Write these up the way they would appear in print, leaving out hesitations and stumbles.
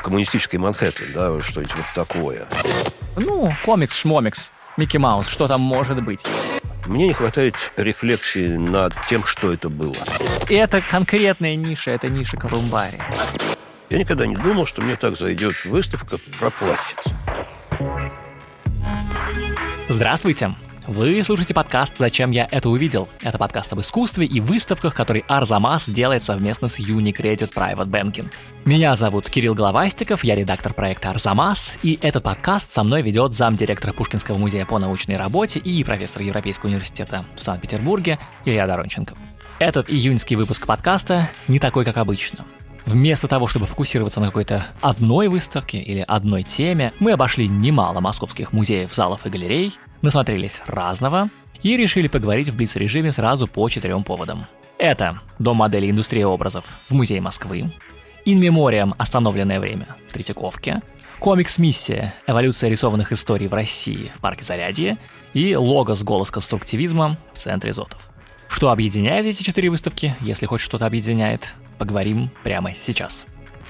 коммунистический Манхэттен, да, что-нибудь вот такое. Ну, комикс-шмомикс, Микки Маус, что там может быть? Мне не хватает рефлексии над тем, что это было. И это конкретная ниша, это ниша колумбария. Я никогда не думал, что мне так зайдет выставка про пластицу. Здравствуйте! Вы слушаете подкаст «Зачем я это увидел?». Это подкаст об искусстве и выставках, который Арзамас делает совместно с Unicredit Private Banking. Меня зовут Кирилл Головастиков, я редактор проекта «Арзамас», и этот подкаст со мной ведет замдиректора Пушкинского музея по научной работе и профессор Европейского университета в Санкт-Петербурге Илья Доронченков. Этот июньский выпуск подкаста не такой, как обычно. Вместо того, чтобы фокусироваться на какой-то одной выставке или одной теме, мы обошли немало московских музеев, залов и галерей, насмотрелись разного и решили поговорить в блиц-режиме сразу по 4 поводам. Это Дом моделей индустрии образов в Музее Москвы, In Memoriam «Остановленное время» в Третьяковке, Комикс-миссия «Эволюция рисованных историй в России» в Парке Зарядье и Логос «Голос конструктивизма» в Центре Зотов. Что объединяет эти 4 выставки, если хоть что-то объединяет, поговорим прямо сейчас.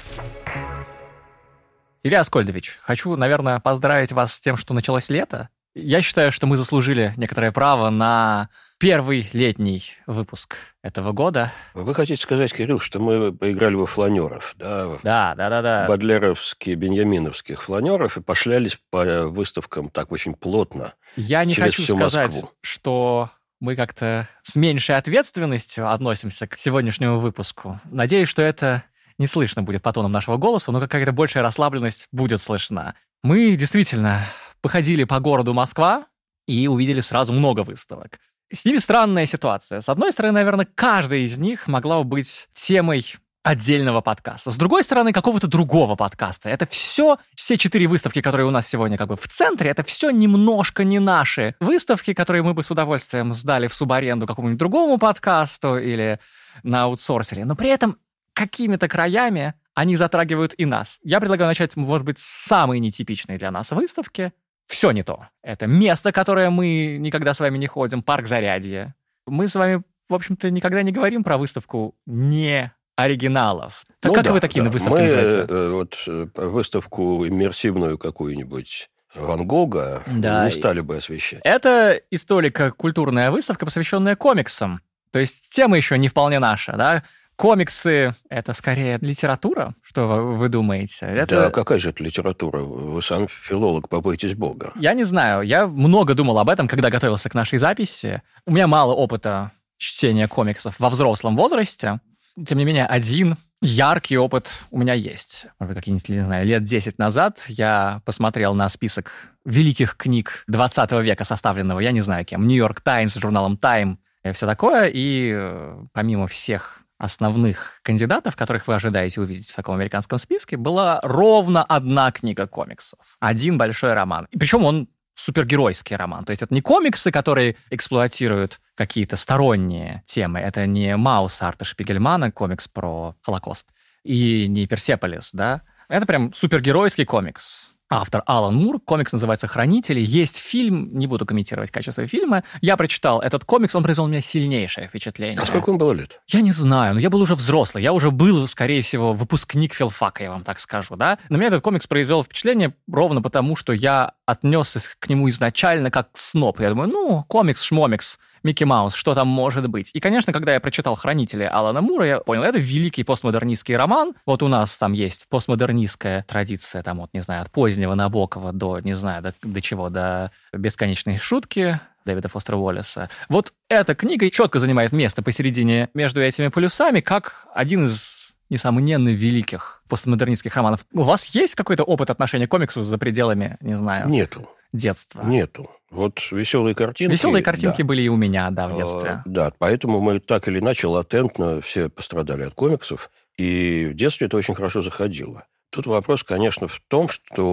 Илья Аскольдович, хочу, наверное, поздравить вас с тем, что началось лето. Я считаю, что мы заслужили некоторое право на первый летний выпуск этого года. Вы хотите сказать, Кирилл, что мы поиграли во фланеров, да? Да. Бодлеровские, беньяминовских фланеров и пошлялись по выставкам так очень плотно. Я не хочу сказать, Москву. что мы как-то с меньшей ответственностью относимся к сегодняшнему выпуску. Надеюсь, что это не слышно будет по тонам нашего голоса, но какая-то большая расслабленность будет слышна. Мы действительно походили по городу Москва и увидели сразу много выставок. С ними странная ситуация. С одной стороны, наверное, каждая из них могла бы быть темой отдельного подкаста. С другой стороны, какого-то другого подкаста. Это все 4 выставки, которые у нас сегодня как бы в центре, это все немножко не наши выставки, которые мы бы с удовольствием сдали в субаренду какому-нибудь другому подкасту или на аутсорсере. Но при этом какими-то краями они затрагивают и нас. Я предлагаю начать, может быть, с самой нетипичной для нас выставки. Все не то. Это место, которое мы никогда с вами не ходим, парк Зарядье. Мы с вами, в общем-то, никогда не говорим про выставку не оригиналов. Так как вы такие на выставке называете? Выставку иммерсивную какую-нибудь Ван Гога не стали бы освещать. Это историко-культурная выставка, посвященная комиксам. То есть тема еще не вполне наша, да? Комиксы — это скорее литература, что вы думаете? Да, какая же это литература? Вы сам филолог, побойтесь Бога. Я не знаю. Я много думал об этом, когда готовился к нашей записи. У меня мало опыта чтения комиксов во взрослом возрасте. Тем не менее, один яркий опыт у меня есть. Может быть, какие-нибудь, не знаю, лет 10 назад я посмотрел на список великих книг 20 века, составленного, я не знаю кем, Нью-Йорк Таймс, журналом Time и все такое. И помимо всех основных кандидатов, которых вы ожидаете увидеть в таком американском списке, была ровно одна книга комиксов. Один большой роман. И причем он супергеройский роман. То есть это не комиксы, которые эксплуатируют какие-то сторонние темы. Это не Маус Арта Шпигельмана, комикс про Холокост, и не Персеполис, да? Это прям супергеройский комикс. Автор Алан Мур, комикс называется «Хранители». Есть фильм, не буду комментировать качество фильма. Я прочитал этот комикс, он произвел на меня сильнейшее впечатление. А сколько ему было лет? Я не знаю, но я был уже взрослый. Я уже был, скорее всего, выпускник филфака, я вам так скажу, да? На меня этот комикс произвел впечатление ровно потому, что я отнесся к нему изначально как сноб. Я думаю, комикс-шмомикс, Микки Маус, что там может быть? И, конечно, когда я прочитал «Хранители» Алана Мура, я понял, это великий постмодернистский роман. Вот у нас там есть постмодернистская традиция, там, не знаю, от позднего Набокова до, не знаю, до чего, до бесконечной шутки Дэвида Фостера Уоллеса. Вот эта книга четко занимает место посередине между этими полюсами, как один из, несомненно, великих постмодернистских романов. У вас есть какой-то опыт отношения к комиксу за пределами, не знаю, детства? Нету. Вот веселые картинки... Веселые картинки были и у меня, да, в детстве. Да, поэтому мы так или иначе латентно все пострадали от комиксов, и в детстве это очень хорошо заходило. Тут вопрос, конечно, в том,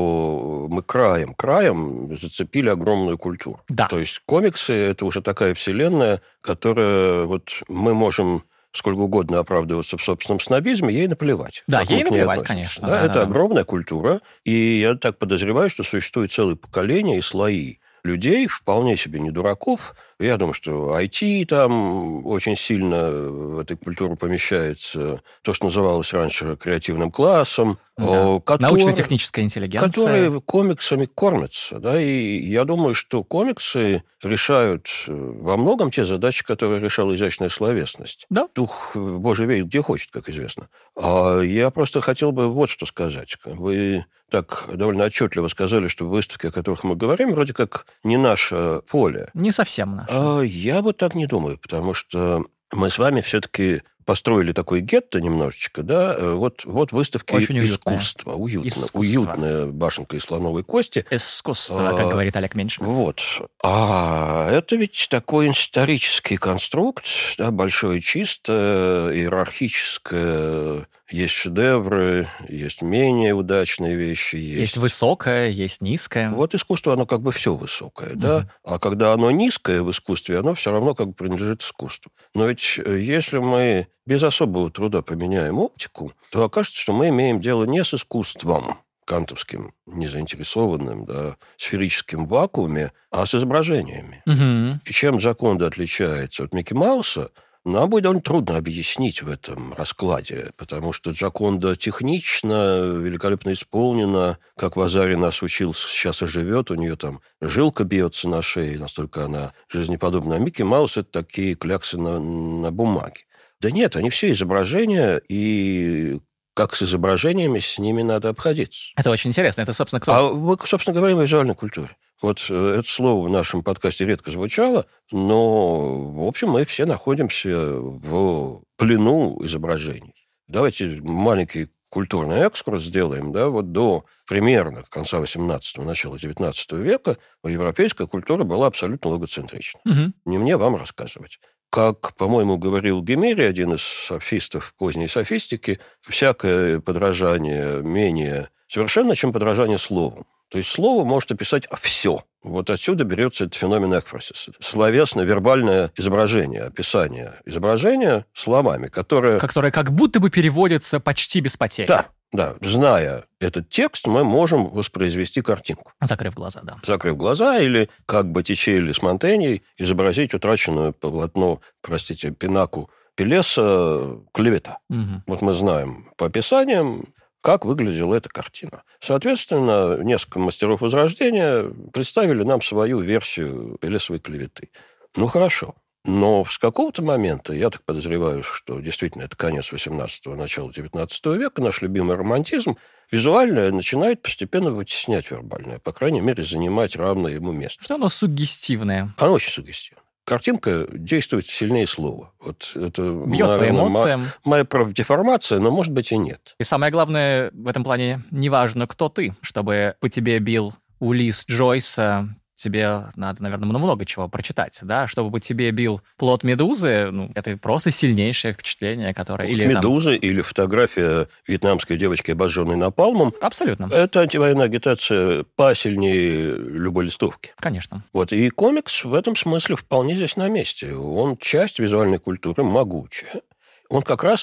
что мы краем зацепили огромную культуру. Да. То есть комиксы – это уже такая вселенная, которая вот мы можем сколько угодно оправдываться в собственном снобизме, ей наплевать. Да, ей наплевать, конечно. Да, это огромная культура, и я так подозреваю, что существует целое поколение и слои людей, вполне себе не дураков, Я думаю, что IT там очень сильно в эту культуру помещается. То, что называлось раньше креативным классом. Да. Научно-техническая интеллигенция. Которые комиксами кормятся. Да? И я думаю, что комиксы решают во многом те задачи, которые решала изящная словесность. Да. Дух Божий веет где хочет, как известно. А я просто хотел бы вот что сказать. Вы так довольно отчетливо сказали, что выставки, о которых мы говорим, вроде как не наше поле. Не совсем наше. Я бы так не думаю, потому что мы с вами все-таки построили такой гетто немножечко, да, вот выставки искусства. Уютная башенка из слоновой кости. Искусство, как говорит Олег Меньшиков. Вот. А это ведь такой исторический конструкт, да, большое чисто, иерархическое. Есть шедевры, есть менее удачные вещи. Есть высокое, есть низкое. Вот искусство, оно как бы все высокое, да? А когда оно низкое в искусстве, оно все равно как бы принадлежит искусству. Но ведь если мы без особого труда поменяем оптику, то окажется, что мы имеем дело не с искусством кантовским, незаинтересованным, да, сферическим вакууме, а с изображениями. И чем Джоконда отличается от Микки Мауса, нам будет довольно трудно объяснить в этом раскладе, потому что Джоконда технично, великолепно исполнена, как Вазари нас учил, сейчас и живет, у нее там жилка бьется на шее, настолько она жизнеподобна. А Микки Маус – это такие кляксы на бумаге. Да нет, они все изображения, и как с изображениями, с ними надо обходиться. Это очень интересно. Это, собственно, кто? А мы, собственно, говорим о визуальной культуре. Вот это слово в нашем подкасте редко звучало, но, в общем, мы все находимся в плену изображений. Давайте маленький культурный экскурс сделаем. Да, вот до примерно конца XVIII, начала XIX века европейская культура была абсолютно логоцентрична. Не мне вам рассказывать. Как, по-моему, говорил Гемери, один из софистов поздней софистики, всякое подражание менее совершенно, чем подражание слову. То есть слово может описать все. Вот отсюда берется этот феномен экфросиса. Словесно-вербальное изображение, описание изображения словами, которое как будто бы переводится почти без потерь. Да. Зная этот текст, мы можем воспроизвести картинку. Закрыв глаза, да. Закрыв глаза, или, как Боттичелли с Монтеньей, изобразить утраченную полотно, Пинаку Пелеса клевета. Вот мы знаем по описаниям, как выглядела эта картина. Соответственно, несколько мастеров Возрождения представили нам свою версию Пелесовой клеветы. Ну, хорошо. Но с какого-то момента, я так подозреваю, что действительно это конец XVIII, начало XIX века, наш любимый романтизм, визуальное начинает постепенно вытеснять вербальное, по крайней мере, занимать равное ему место. Что оно суггестивное? Оно очень суггестивное. Картинка действует сильнее слова. Вот это, бьет по эмоциям. Моя деформация, но, может быть, и нет. И самое главное в этом плане, неважно, кто ты, чтобы по тебе бил Улисс Джойса, тебе надо, наверное, много чего прочитать, да? Чтобы по тебе бил плод медузы, это просто сильнейшее впечатление, которое... Медузы или фотография вьетнамской девочки, обожженной напалмом. Абсолютно. Это антивоенная агитация посильнее любой листовки. Конечно. Вот. И комикс в этом смысле вполне здесь на месте. Он часть визуальной культуры, могучая. Он как раз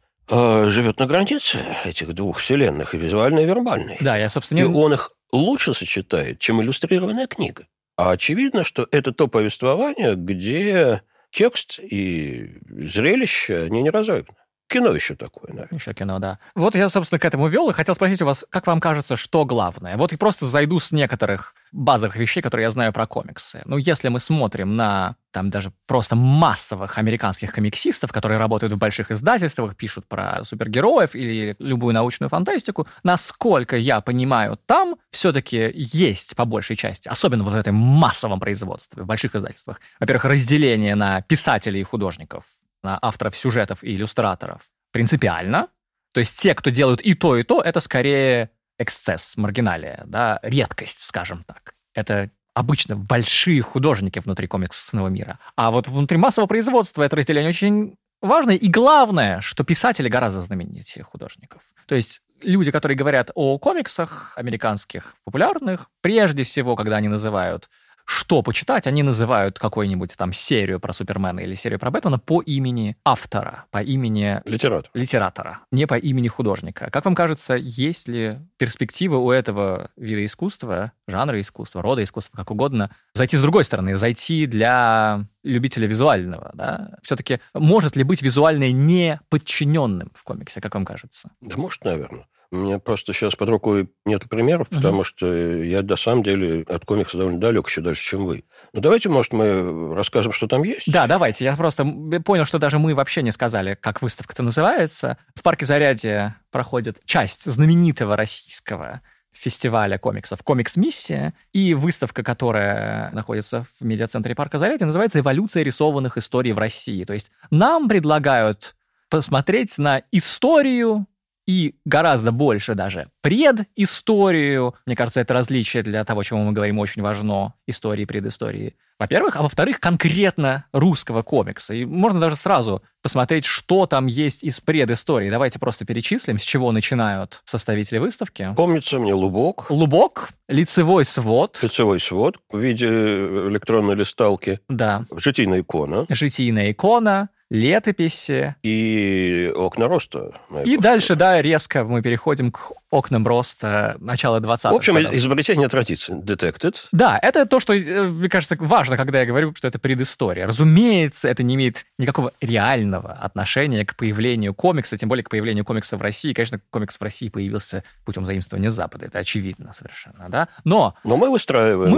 живет на границе этих двух вселенных, и визуальной, и вербальной. Да, я, собственно... И он их лучше сочетает, чем иллюстрированная книга. А очевидно, что это то повествование, где текст и зрелище, они неразрывны. Кино еще такое, наверное. Еще кино, да. Вот я, собственно, к этому вел и хотел спросить у вас, как вам кажется, что главное? Вот и просто зайду с некоторых базовых вещей, которые я знаю про комиксы. Если мы смотрим на там даже просто массовых американских комиксистов, которые работают в больших издательствах, пишут про супергероев или любую научную фантастику, насколько я понимаю, там все-таки есть по большей части, особенно в этом массовом производстве, в больших издательствах, во-первых, разделение на писателей и художников, на авторов сюжетов и иллюстраторов принципиально. То есть те, кто делают и то, это скорее эксцесс, маргиналия, да, редкость, скажем так. Это обычно большие художники внутри комиксного мира. А вот внутри массового производства это разделение очень важное. И главное, что писатели гораздо знаменитее художников. То есть люди, которые говорят о комиксах американских популярных, прежде всего, когда они называют что почитать, они называют какую-нибудь там серию про Супермена или серию про Бэтмена по имени автора, по имени литератора, не по имени художника. Как вам кажется, есть ли перспектива у этого вида искусства, жанра искусства, рода искусства, как угодно, зайти с другой стороны, зайти для любителя визуального, да? Все-таки может ли быть визуальное не подчиненным в комиксе, как вам кажется? Да может, наверное. У меня просто сейчас под рукой нет примеров, потому что я, на самом деле, от комикса довольно далек, еще дальше, чем вы. Но давайте, может, мы расскажем, что там есть? Да, давайте. Я просто понял, что даже мы вообще не сказали, как выставка-то называется. В парке Зарядье проходит часть знаменитого российского фестиваля комиксов «Комикс-миссия», и выставка, которая находится в медиацентре парка Зарядье, называется «Эволюция рисованных историй в России». То есть нам предлагают посмотреть на историю и гораздо больше даже предысторию. Мне кажется, это различие для того, чему мы говорим, очень важно, истории и предыстории. Во-первых, а во-вторых, конкретно русского комикса. И можно даже сразу посмотреть, что там есть из предыстории. Давайте просто перечислим, с чего начинают составители выставки. Помнится мне Лубок. Лубок, лицевой свод. Лицевой свод в виде электронной листалки. Да. Житийная икона. Житийная икона. Летописи. И окна роста. И дальше, да, резко мы переходим к окнам роста начала 20-х. В общем, изобретение традиции. Detected. Да, это то, что, мне кажется, важно, когда я говорю, что это предыстория. Разумеется, это не имеет никакого реального отношения к появлению комикса, тем более к появлению комикса в России. Конечно, комикс в России появился путем заимствования Запада. Это очевидно совершенно, да? Но мы выстраиваем,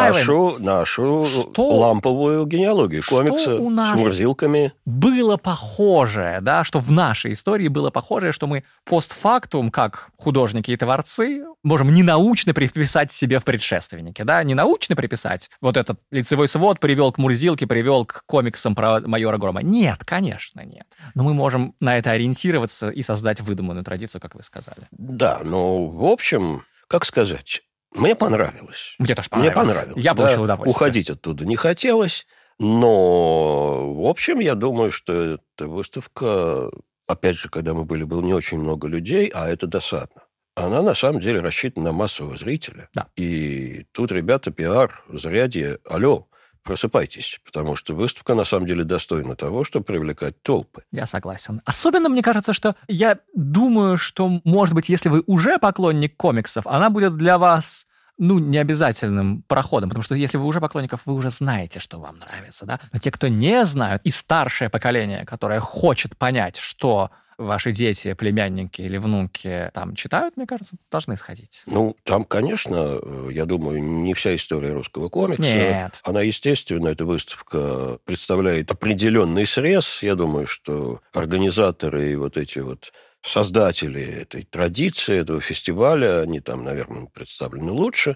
нашу ламповую генеалогию комикса с мурзилками. Было похожее, да, что в нашей истории было похожее, что мы постфактум, как художники и творцы, можем ненаучно приписать себе в предшественнике, да, ненаучно приписать. Вот этот лицевой свод привел к мурзилке, привел к комиксам про майора Грома. Нет, конечно, нет. Но мы можем на это ориентироваться и создать выдуманную традицию, как вы сказали. Да, в общем, как сказать, мне понравилось. Мне тоже понравилось. Я получил удовольствие. Уходить оттуда не хотелось. Но, в общем, я думаю, что эта выставка, опять же, когда мы были, было не очень много людей, а это досадно. Она, на самом деле, рассчитана на массового зрителя. Да. И тут ребята, пиар, Зарядье, алло, просыпайтесь, потому что выставка, на самом деле, достойна того, чтобы привлекать толпы. Я согласен. Особенно, мне кажется, что я думаю, что, может быть, если вы уже поклонник комиксов, она будет для вас необязательным проходом, потому что если вы уже поклонников, вы уже знаете, что вам нравится, да? Но те, кто не знают, и старшее поколение, которое хочет понять, что ваши дети, племянники или внуки там читают, мне кажется, должны сходить. Там, конечно, я думаю, не вся история русского комикса. Нет. Она, естественно, эта выставка представляет определенный срез. Я думаю, что организаторы и вот эти создатели этой традиции, этого фестиваля, они там, наверное, представлены лучше.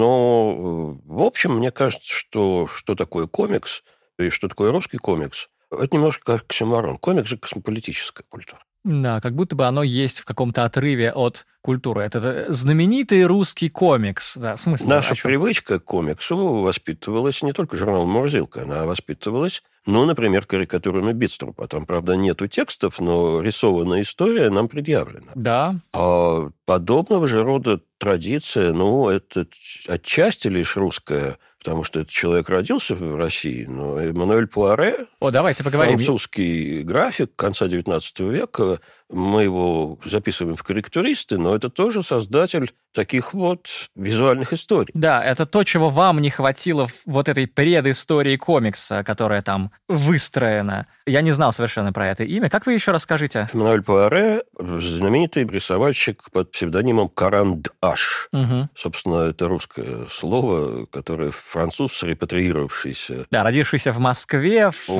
Но, в общем, мне кажется, что такое комикс и что такое русский комикс, это немножко как оксюморон. Комикс же космополитическая культура. Да, как будто бы оно есть в каком-то отрыве от культуры. Это знаменитый русский комикс. Да, в смысле, наша привычка к комиксу воспитывалась не только журналом «Мурзилка», она воспитывалась, например, карикатурами Битструпа. Там, правда, нету текстов, но рисованная история нам предъявлена. Да. А подобного же рода традиция, это отчасти лишь русская, потому что этот человек родился в России, но Эммануэль Пуаре, давайте поговорим. Французский график конца XIX века, мы его записываем в корректуристы, но это тоже создатель таких визуальных историй. Да, это то, чего вам не хватило в этой предыстории комикса, которая там выстроена. Я не знал совершенно про это имя. Как вы еще расскажите? Эммануэль Пуаре, знаменитый рисовальщик под псевдонимом Карандаш. Угу. Собственно, это русское слово, которое француз, репатриировавшийся. Да, родившийся в Москве в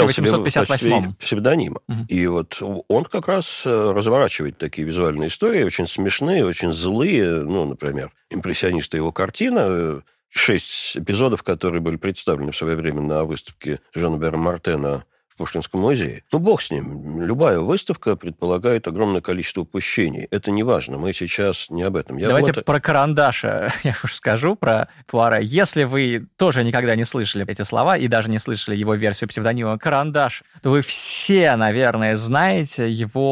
1858-м. Псевдонима. Угу. И он как раз разворачивает такие визуальные истории, очень смешные, очень злые. Например, импрессионисты его картина, 6 эпизодов, которые были представлены в свое время на выставке Жана-Бера Мартена в Пушкинском музее. Бог с ним. Любая выставка предполагает огромное количество упущений. Это не важно. Мы сейчас не об этом. Давайте про Карандаша я уж скажу, про Пуаре. Если вы тоже никогда не слышали эти слова и даже не слышали его версию псевдонима Карандаш, то вы все, наверное, знаете его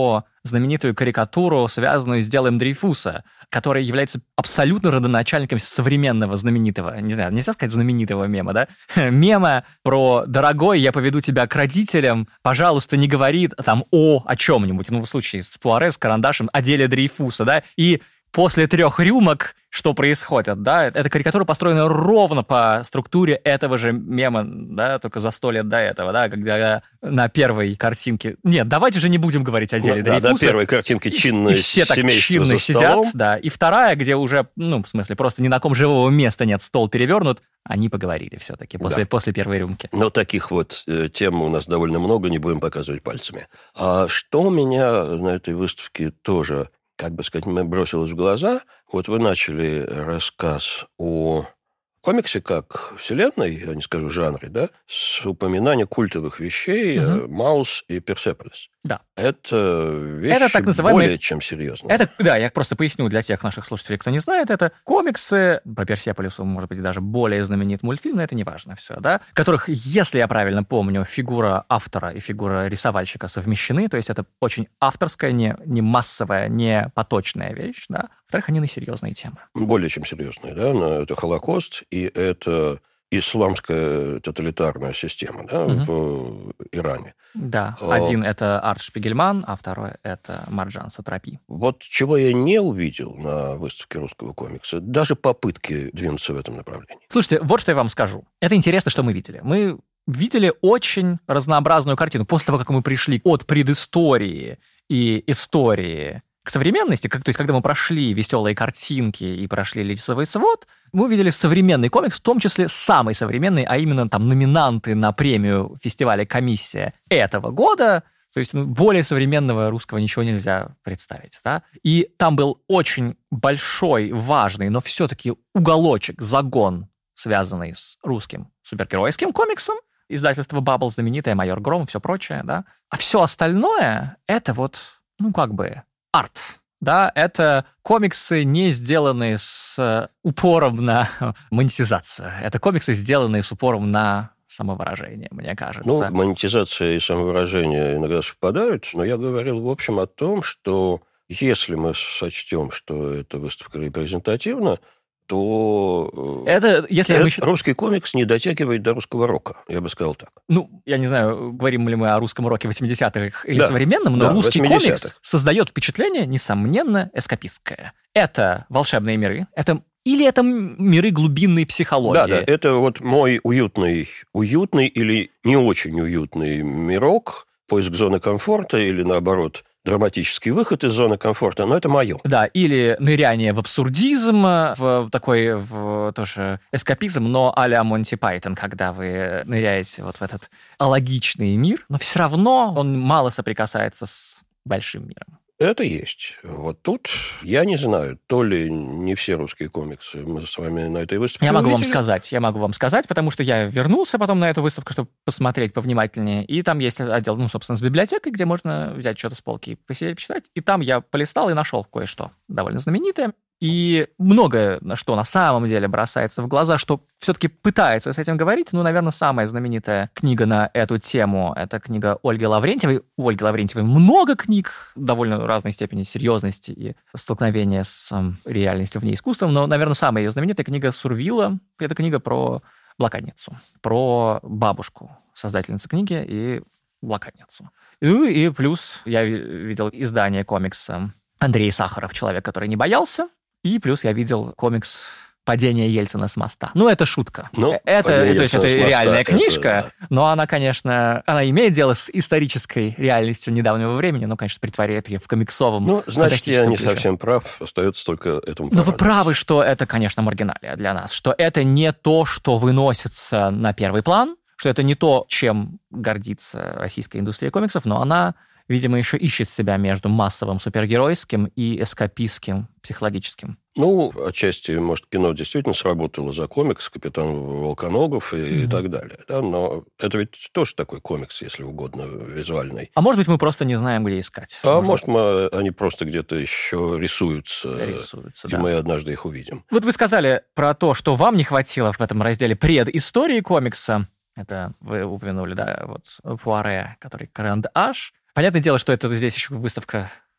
знаменитую карикатуру, связанную с делом Дрейфуса, который является абсолютно родоначальником современного знаменитого, не знаю, нельзя сказать знаменитого мема, да? Мема про «Дорогой, я поведу тебя к родителям, пожалуйста, не говори там о чем-нибудь». Ну, в случае с Пуаре, с Карандашем, о деле Дрейфуса, да? И после 3 рюмок что происходит, да? Эта карикатура построена ровно по структуре этого же мема, да, только за 100 лет до этого, да, когда на первой картинке... Нет, давайте же не будем говорить о деле Дрейфуса. Да, на первой картинке чинно все так чинно сидят, да. И вторая, где уже, ну, в смысле, просто ни на ком живого места нет, стол перевернут, они поговорили все-таки после первой рюмки. Но таких вот тем у нас довольно много, не будем показывать пальцами. А что меня на этой выставке тоже, как бы сказать, бросилось в глаза... Вот вы начали рассказ о комиксе как вселенной, я не скажу жанре, да, с упоминания культовых вещей «Маус» и «Персеполис». Да. Это вещи так называемые... более чем серьезные. Да, я просто поясню для тех наших слушателей, кто не знает, это комиксы, по «Персеполису», может быть, даже более знаменит мультфильм, но это не важно все, да, в которых, если я правильно помню, фигура автора и фигура рисовальщика совмещены, то есть это очень авторская, не массовая, не поточная вещь, да. Во-вторых, они на серьезные темы. Более чем серьезные, да, это Холокост, и это исламская тоталитарная система, да, в Иране. Да, один это Арт Шпигельман, а второй это Марджан Сатрапи. Вот чего я не увидел на выставке русского комикса, даже попытки двинуться в этом направлении. Слушайте, вот что я вам скажу. Это интересно, что мы видели. Мы видели очень разнообразную картину. После того, как мы пришли от предыстории и истории к современности, то есть когда мы прошли веселые картинки и прошли лицевой свод, мы увидели современный комикс, в том числе самый современный, а именно там номинанты на премию фестиваля «Комиссия» этого года. То есть более современного русского ничего нельзя представить. Да? И там был очень большой, важный, но все-таки уголочек, загон, связанный с русским супергеройским комиксом. Издательство «Баббл» знаменитое, «Майор Гром», все прочее. Да? А все остальное — это вот, ну как бы... арт, да, это комиксы, не сделанные с упором на монетизацию. Это комиксы, сделанные с упором на самовыражение, мне кажется. Ну, монетизация и самовыражение иногда совпадают, но я говорил, в общем, о том, что если мы сочтем, что эта выставка репрезентативна, то это, если русский комикс не дотягивает до русского рока, я бы сказал так. Ну, я не знаю, говорим ли мы о русском роке 80-х или современном, но русский комикс создает впечатление, несомненно, эскапистское. Это волшебные миры, это миры глубинной психологии. Да, это вот мой уютный или не очень уютный мирок, поиск зоны комфорта или, наоборот, драматический выход из зоны комфорта, но это мое. Да, или ныряние в абсурдизм, в такой тоже эскапизм, но а-ля Монти Пайтон, когда вы ныряете вот в этот алогичный мир, но все равно он мало соприкасается с большим миром. Это есть. Вот тут, я не знаю, то ли не все русские комиксы мы с вами на этой выставке Я могу вам сказать, потому что я вернулся потом на эту выставку, чтобы посмотреть повнимательнее, и там есть отдел, ну, собственно, с библиотекой, где можно взять что-то с полки и посидеть, почитать, и там я полистал и нашел кое-что довольно знаменитое. И многое, что на самом деле бросается в глаза, что все-таки пытается с этим говорить. Ну, наверное, самая знаменитая книга на эту тему – это книга Ольги Лаврентьевой. У Ольги Лаврентьевой много книг довольно разной степени серьезности и столкновения с реальностью вне искусства. Но, наверное, самая ее знаменитая книга Сурвила – это книга про блокадницу, про бабушку создательницы книги и блокадницу. Ну и плюс я видел издание комикса Андрей Сахаров «Человек, который не боялся». И плюс я видел комикс «Падение Ельцина с моста». Ну, это шутка. Это реальная книжка, но она, конечно, она имеет дело с исторической реальностью недавнего времени, но, конечно, притворяет ее в комиксовом. Ну, значит, я не совсем прав, остается только этому порадоваться. Но вы правы, что это, конечно, маргиналия для нас, что это не то, что выносится на первый план, что это не то, чем гордится российская индустрия комиксов, но она, видимо, еще ищет себя между массовым супергеройским и эскапистским психологическим. Ну, отчасти, может, кино действительно сработало за комикс, «Капитан Волконогов» и так далее. Да? Но это ведь тоже такой комикс, если угодно, визуальный. А может быть, мы просто не знаем, где искать. Может, они просто где-то еще рисуются, и мы однажды их увидим. Вот вы сказали про то, что вам не хватило в этом разделе предыстории комикса. Это вы упомянули, да, вот Пуаре, который Карандаш. Понятное дело, что это здесь еще выставка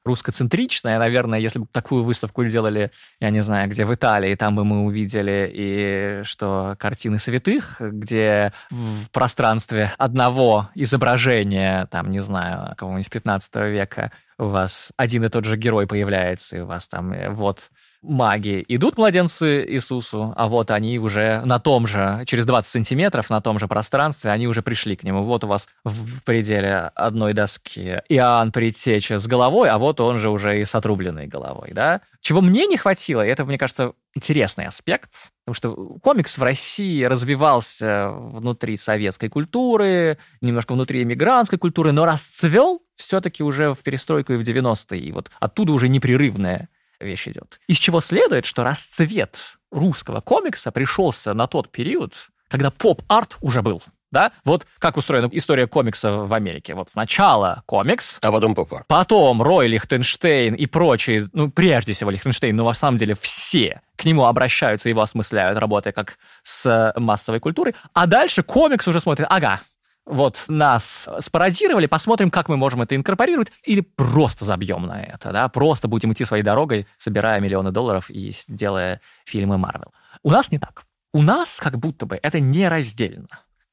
русскоцентричная. Наверное, если бы такую выставку делали, я не знаю, где в Италии, там бы мы увидели и что картины святых, где в пространстве одного изображения, там, не знаю, кого-нибудь 15 века у вас один и тот же герой появляется, и у вас там вот маги идут младенцы Иисусу, а вот они уже на том же, через 20 сантиметров, на том же пространстве, они уже пришли к нему. Вот у вас в пределе одной доски Иоанн Предтеча с головой, а вот он же уже и с отрубленной головой, да? Чего мне не хватило, и это, мне кажется, интересный аспект, потому что комикс в России развивался внутри советской культуры, немножко внутри эмигрантской культуры, но расцвел все-таки уже в перестройку и в 90-е, и вот оттуда уже непрерывная вещь идет. Из чего следует, что расцвет русского комикса пришелся на тот период, когда поп-арт уже был. Да? Вот как устроена история комикса в Америке. Вот сначала комикс, а потом поп-арт. Потом Рой Лихтенштейн и прочие, ну, прежде всего Лихтенштейн, но на самом деле все к нему обращаются, его осмысляют, работая как с массовой культурой. А дальше комикс уже смотрит, ага, вот нас спародировали, посмотрим, как мы можем это инкорпорировать, или просто забьем на это, да, просто будем идти своей дорогой, собирая миллионы долларов и делая фильмы Марвел. У нас не так. У нас как будто бы это нераздельно.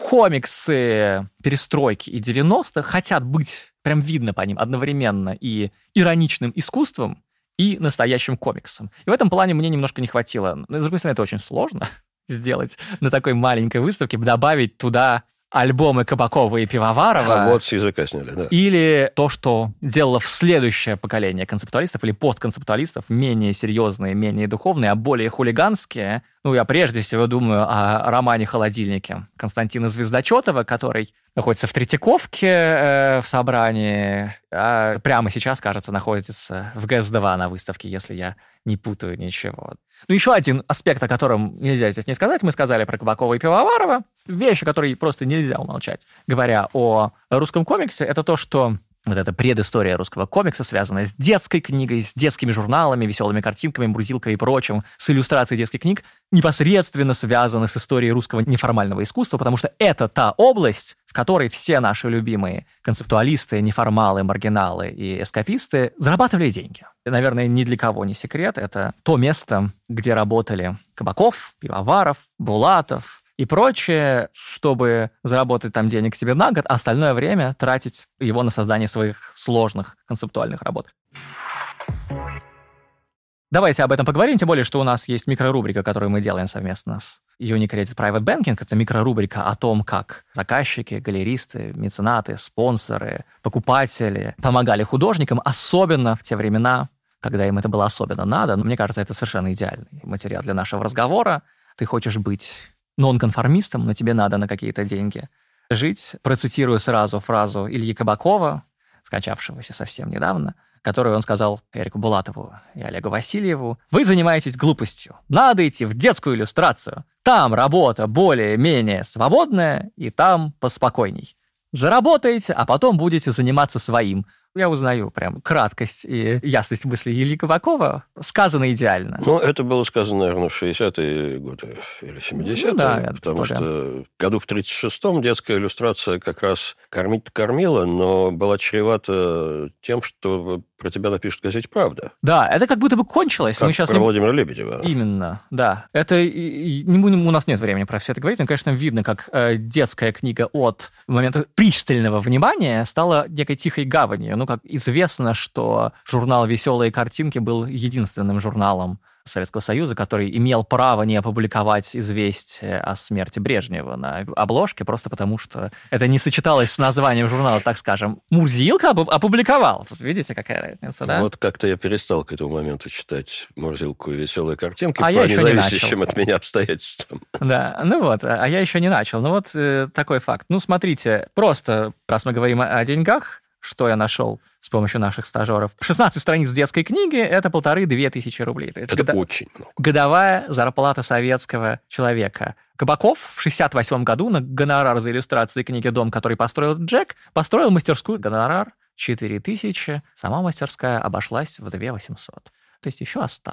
Комиксы перестройки и 90-х хотят быть, прям видно по ним, одновременно и ироничным искусством, и настоящим комиксом. И в этом плане мне немножко не хватило. Но, с другой стороны, это очень сложно сделать на такой маленькой выставке, добавить туда альбомы Кабакова и Пивоварова. А вот с языка сняли, да. Или то, что делало в следующее поколение концептуалистов или постконцептуалистов, менее серьезные, менее духовные, а более хулиганские. Ну, я прежде всего думаю о романе «Холодильнике» Константина Звездочетова, который находится в Третьяковке в собрании, а прямо сейчас, кажется, находится в ГЭС-2 на выставке, если я не путаю ничего. Ну, еще один аспект, о котором нельзя здесь не сказать. Мы сказали про Кабакова и Пивоварова. Вещи, которые просто нельзя умолчать, говоря о русском комиксе, это то, что вот эта предыстория русского комикса, связанная с детской книгой, с детскими журналами, веселыми картинками, Мурзилкой и прочим, с иллюстрацией детских книг, непосредственно связаны с историей русского неформального искусства, потому что это та область, в которой все наши любимые концептуалисты, неформалы, маргиналы и эскаписты зарабатывали деньги. И, наверное, ни для кого не секрет, это то место, где работали Кабаков, Пивоваров, Булатов и прочее, чтобы заработать там денег себе на год, а остальное время тратить его на создание своих сложных концептуальных работ. Давайте об этом поговорим, тем более, что у нас есть микрорубрика, которую мы делаем совместно с Unicredit Private Banking. Это микрорубрика о том, как заказчики, галеристы, меценаты, спонсоры, покупатели помогали художникам, особенно в те времена, когда им это было особенно надо. Но мне кажется, это совершенно идеальный материал для нашего разговора. Ты хочешь быть нонконформистом, но тебе надо на какие-то деньги жить. Процитирую сразу фразу Ильи Кабакова, скончавшегося совсем недавно, которую он сказал Эрику Булатову и Олегу Васильеву. «Вы занимаетесь глупостью. Надо идти в детскую иллюстрацию. Там работа более-менее свободная, и там поспокойней. Заработаете, а потом будете заниматься своим». Я узнаю прям краткость и ясность мысли Ильи Кабакова. Сказано идеально. Ну, это было сказано, наверное, в 60-е годы или 70-е, ну, да, потому что году в 36-м детская иллюстрация как раз кормить-то кормила, но была чревата тем, что про тебя напишут в газете «Правда». Да, это как будто бы кончилось. Как мы сейчас про Владимира Лебедева. Именно, да. Это у нас нет времени про все это говорить, но, конечно, видно, как детская книга от момента пристального внимания стала некой тихой гаванью. Ну, как известно, что журнал «Веселые картинки» был единственным журналом Советского Союза, который имел право не опубликовать известие о смерти Брежнева на обложке, просто потому что это не сочеталось с названием журнала, так скажем. Мурзилка опубликовал. Тут видите, какая разница, да? Вот как-то я перестал к этому моменту читать «Мурзилку» и «Веселые картинки» по независящим от меня обстоятельствам. Да, ну вот, а я еще не начал. Ну вот такой факт. Ну, смотрите, просто, раз мы говорим о деньгах, что я нашел с помощью наших стажеров. 16 страниц детской книги – это 1500-2000 рублей. То есть это очень много. Годовая зарплата советского человека. Кабаков в 1968 году на гонорар за иллюстрации книги «Дом, который построил Джек» построил мастерскую. Гонорар 4000. Сама мастерская обошлась в 2800. То есть еще осталось.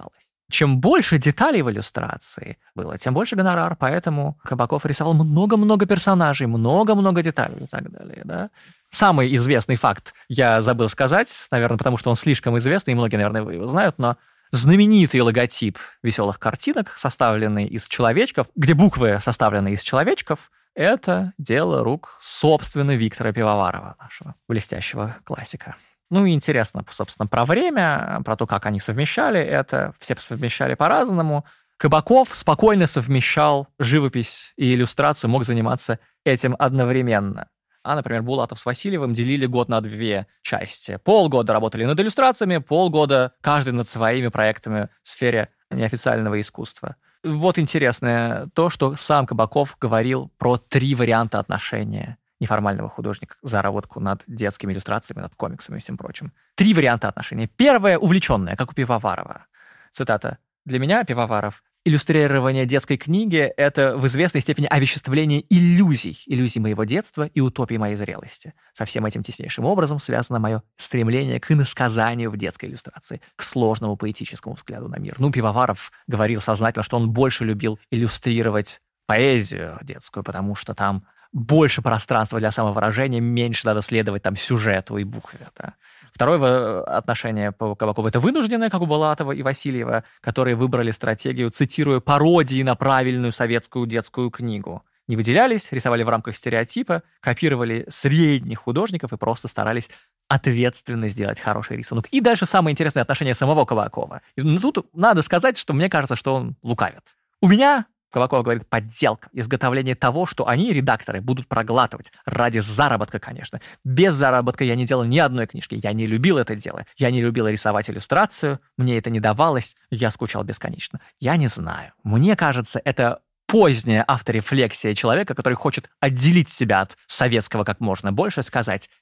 чем больше деталей в иллюстрации было, тем больше гонорар, поэтому Кабаков рисовал много-много персонажей, много-много деталей и так далее, да. Самый известный факт я забыл сказать, наверное, потому что он слишком известный, и многие, наверное, его знают, но знаменитый логотип «Веселых картинок», составленный из человечков, где буквы составлены из человечков, это дело рук, собственно, Виктора Пивоварова, нашего блестящего классика. Ну и интересно, собственно, про время, про то, как они совмещали это. Все совмещали по-разному. Кабаков спокойно совмещал живопись и иллюстрацию, мог заниматься этим одновременно. А, например, Булатов с Васильевым делили год на 2 части. Полгода работали над иллюстрациями, полгода каждый над своими проектами в сфере неофициального искусства. Вот интересное то, что сам Кабаков говорил про 3 варианта отношения неформального художника к заработку над детскими иллюстрациями, над комиксами и всем прочим. 3 варианта отношения. Первое — увлеченное, как у Пивоварова. Цитата. «Для меня, Пивоваров, иллюстрирование детской книги — это в известной степени овеществление иллюзий моего детства и утопий моей зрелости. Со всем этим теснейшим образом связано мое стремление к иносказанию в детской иллюстрации, к сложному поэтическому взгляду на мир». Ну, Пивоваров говорил сознательно, что он больше любил иллюстрировать поэзию детскую, потому что там больше пространства для самовыражения, меньше надо следовать там сюжету и букве. Да. Второе отношение по Кабакову — это вынужденное, как у Булатова и Васильева, которые выбрали стратегию, цитируя пародии на правильную советскую детскую книгу. Не выделялись, рисовали в рамках стереотипа, копировали средних художников и просто старались ответственно сделать хороший рисунок. И дальше самое интересное отношение самого Кабакова. Но тут надо сказать, что мне кажется, что он лукавит. У меня, Кабаков говорит, подделка, изготовление того, что они, редакторы, будут проглатывать ради заработка, конечно. Без заработка я не делал ни одной книжки. Я не любил это дело. Я не любил рисовать иллюстрацию. Мне это не давалось. Я скучал бесконечно. Я не знаю. Мне кажется, это поздняя авторефлексия человека, который хочет отделить себя от советского как можно больше, сказать: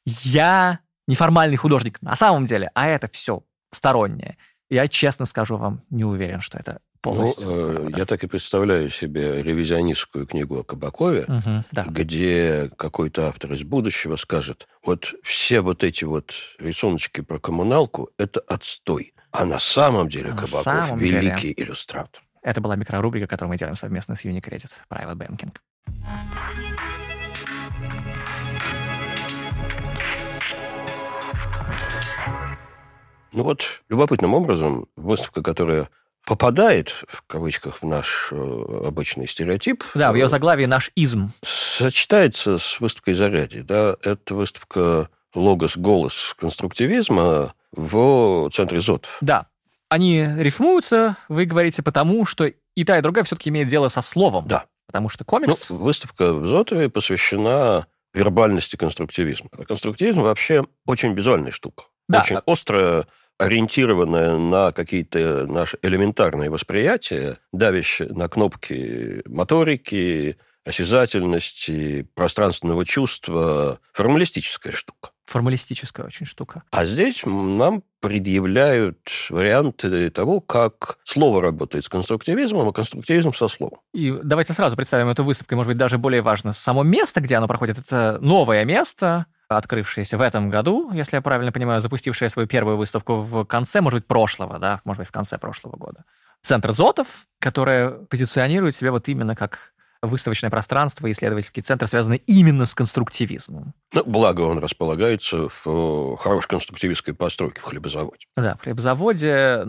я неформальный художник на самом деле, а это все стороннее. Я, честно скажу вам, не уверен, что это полностью. Я так и представляю себе ревизионистскую книгу о Кабакове, да. где какой-то автор из будущего скажет: вот все вот эти вот рисуночки про коммуналку – это отстой. А на самом деле Кабаков – великий иллюстратор. Это была микрорубрика, которую мы делаем совместно с Unicredit Private Banking. Ну вот, любопытным образом, выставка, которая попадает, в кавычках, в наш обычный стереотип. Да, в ее заглавии наш изм. Сочетается с выставкой «Зарядье». Да? Это выставка «Логос-голос конструктивизма» в центре Зотов. Да. Они рифмуются, вы говорите, потому что и та, и другая все-таки имеет дело со словом. Да. Потому что комикс... Выставка в Зотове посвящена вербальности конструктивизма. А конструктивизм вообще очень визуальная штука. Да. Очень остро ориентированная на какие-то наши элементарные восприятия, давящие на кнопки моторики, осязательности, пространственного чувства. Формалистическая штука. Формалистическая очень штука. А здесь нам предъявляют варианты того, как слово работает с конструктивизмом, а конструктивизм со словом. И давайте сразу представим эту выставку, и, может быть, даже более важно само место, где оно проходит. Это новое место, открывшееся в этом году, если я правильно понимаю, запустившее свою первую выставку в конце, может быть, прошлого, да, может быть, в конце прошлого года. Центр Зотов, которое позиционирует себя вот именно как выставочное пространство и исследовательский центр, связанный именно с конструктивизмом. Ну, благо он располагается в хорошей конструктивистской постройке в хлебозаводе. Да, в хлебозаводе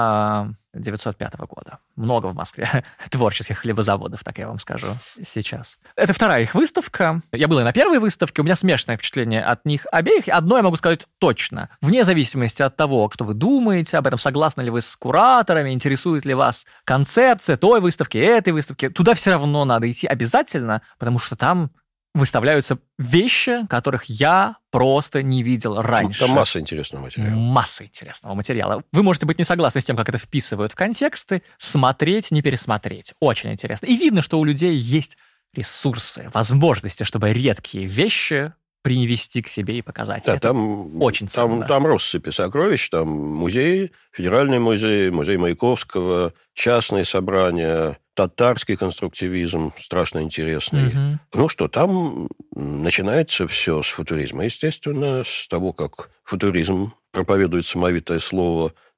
на 905 года. Много в Москве творческих хлебозаводов, так я вам скажу сейчас. Это вторая их выставка. Я был и на первой выставке, у меня смешанное впечатление от них обеих. Одно я могу сказать точно. Вне зависимости от того, что вы думаете об этом, согласны ли вы с кураторами, интересует ли вас концепция той выставки, этой выставки, туда все равно надо идти обязательно, потому что там выставляются вещи, которых я просто не видел раньше. Там масса интересного материала. Масса интересного материала. Вы можете быть не согласны с тем, как это вписывают в контексты, смотреть, не пересмотреть. Очень интересно. И видно, что у людей есть ресурсы, возможности, чтобы редкие вещи принести к себе и показать. Да, это там, очень ценно. Там россыпи сокровищ, там музей, Федеральный музей, музей Маяковского, частные собрания, татарский конструктивизм, страшно интересный. Угу. Ну что, там начинается все с футуризма, естественно, с того, как футуризм проповедует самовитое слово,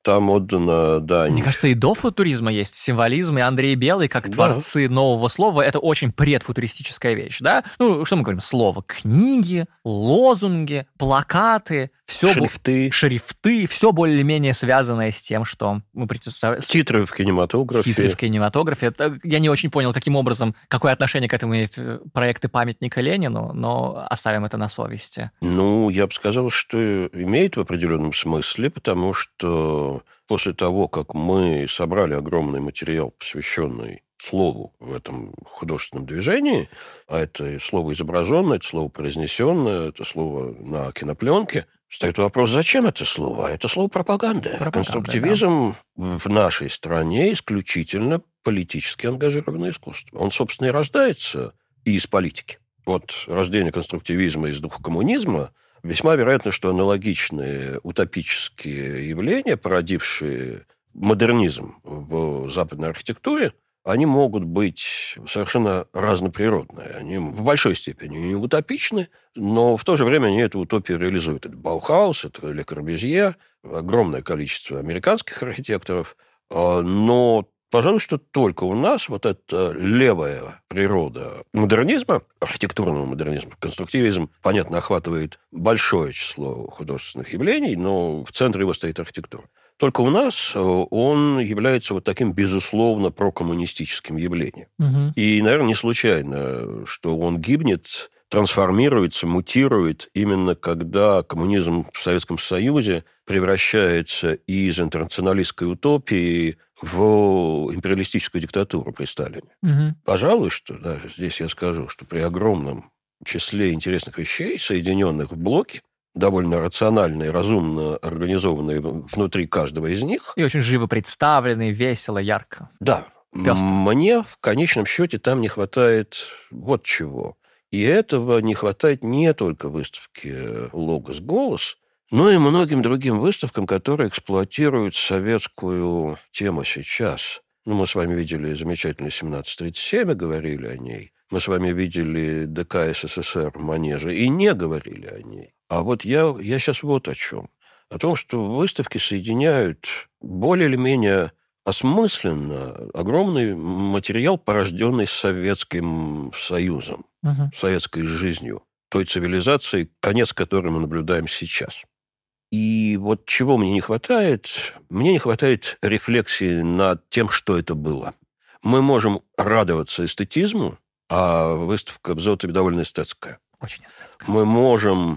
там отдано дань. Мне кажется, и до футуризма есть символизм, и Андрей Белый, как творцы нового слова, это очень предфутуристическая вещь, да? Ну, что мы говорим? Слово книги, лозунги, плакаты, все шрифты, все более-менее связанное с тем, что мы представляем. Титры в кинематографе. Я не очень понял, каким образом, какое отношение к этому имеют проекты памятника Ленину, но оставим это на совести. Ну, я бы сказал, что имеет в определенном смысле, потому что после того, как мы собрали огромный материал, посвященный слову в этом художественном движении, а это слово изображенное, это слово произнесенное, это слово на кинопленке, стоит вопрос, зачем это слово? Это слово пропаганда. Конструктивизм в нашей стране исключительно политически ангажированное искусство. Он, собственно, и рождается и из политики. Вот рождение конструктивизма из духа коммунизма, весьма вероятно, что аналогичные утопические явления, породившие модернизм в западной архитектуре, они могут быть совершенно разноприродные. Они в большой степени не утопичны, но в то же время они эту утопию реализуют. Это Баухаус, это Ле Корбюзье, огромное количество американских архитекторов. Но, пожалуй, что только у нас вот эта левая природа модернизма, архитектурного модернизма, конструктивизм, понятно, охватывает большое число художественных явлений, но в центре его стоит архитектура. Только у нас он является вот таким, безусловно, прокоммунистическим явлением. Угу. И, наверное, не случайно, что он гибнет, трансформируется, мутирует именно когда коммунизм в Советском Союзе превращается из интернационалистской утопии в империалистическую диктатуру при Сталине. Угу. Пожалуй, что, да, здесь я скажу, что при огромном числе интересных вещей, соединенных в блоки, довольно рациональные, разумно организованные внутри каждого из них. И очень живо представленные, весело, ярко. Да. Пестро. Мне в конечном счете там не хватает вот чего. И этого не хватает не только выставке «Логос. Голос», но и многим другим выставкам, которые эксплуатируют советскую тему сейчас. Ну, мы с вами видели замечательный 1737 и говорили о ней. Мы с вами видели ДК СССР в Манеже и не говорили о ней. А вот я сейчас вот о чем. О том, что выставки соединяют более или менее осмысленно огромный материал, порожденный Советским Союзом, советской жизнью, той цивилизацией, конец которой мы наблюдаем сейчас. И вот чего мне не хватает? Мне не хватает рефлексии над тем, что это было. Мы можем радоваться эстетизму, а выставка в Золотове довольно эстетская. Очень эстетская. Мы можем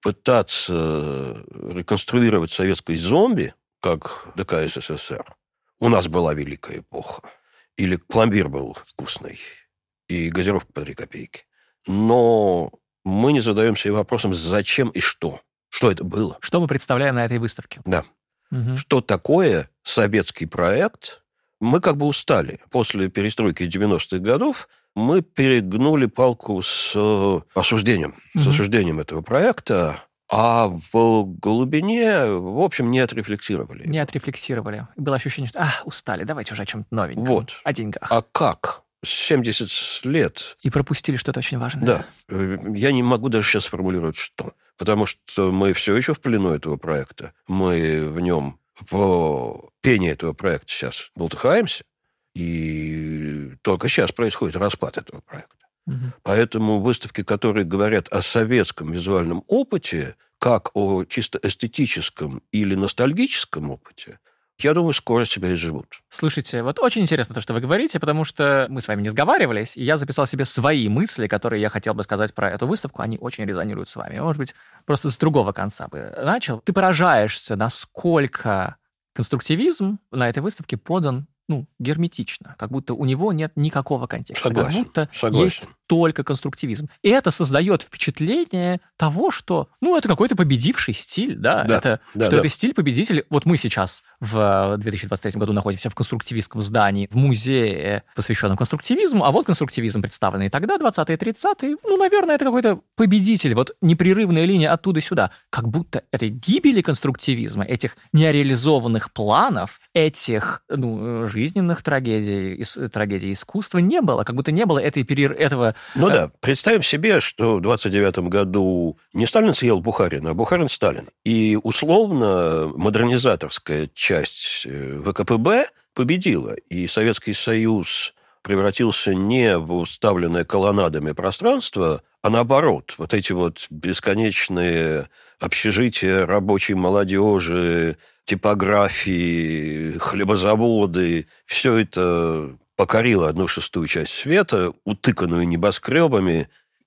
пытаться реконструировать советский зомби, как ДК СССР. У нас была великая эпоха. Или пломбир был вкусный. И газировка по 3 копейки. Но мы не задаем себе вопросом, зачем и что. Что это было? Что мы представляем на этой выставке? Да. Угу. Что такое советский проект? Мы как бы устали. После перестройки 90-х годов мы перегнули палку с осуждением. С осуждением этого проекта. А в глубине, в общем, не отрефлексировали. Не отрефлексировали. Было ощущение, что устали, давайте уже о чем-то новеньком. Вот. О деньгах. А как? 70 лет. И пропустили что-то очень важное. Да. Я не могу даже сейчас сформулировать, что. Потому что мы все еще в плену этого проекта. Мы в нем, в пене этого проекта сейчас болтыхаемся. И только сейчас происходит распад этого проекта. Угу. Поэтому выставки, которые говорят о советском визуальном опыте, как о чисто эстетическом или ностальгическом опыте, я думаю, скоро себя изживут. Слушайте, вот очень интересно то, что вы говорите, потому что мы с вами не сговаривались, и я записал себе свои мысли, которые я хотел бы сказать про эту выставку. Они очень резонируют с вами. Может быть, просто с другого конца бы начал. Ты поражаешься, насколько конструктивизм на этой выставке подан герметично, как будто у него нет никакого контекста. Согласен, как будто есть только конструктивизм. И это создает впечатление того, что, это какой-то победивший стиль, да? Это стиль победителей. Вот мы сейчас в 2023 году находимся в конструктивистском здании, в музее, посвященном конструктивизму, а вот конструктивизм представленный тогда, 20-е, 30-е, наверное, это какой-то победитель. Вот непрерывная линия оттуда сюда. Как будто этой гибели конструктивизма, этих нереализованных планов, этих, жизненных трагедий, трагедий искусства не было. Как будто не было этого... Ну да, представим себе, что в 29 году не Сталин съел Бухарина, а Бухарин Сталин. И условно модернизаторская часть ВКПБ победила. И Советский Союз превратился не в уставленное колоннадами пространство, а наоборот, вот эти вот бесконечные общежития рабочей молодежи, типографии, хлебозаводы, все это покорило 1/6 часть света, утыканную небоскребами,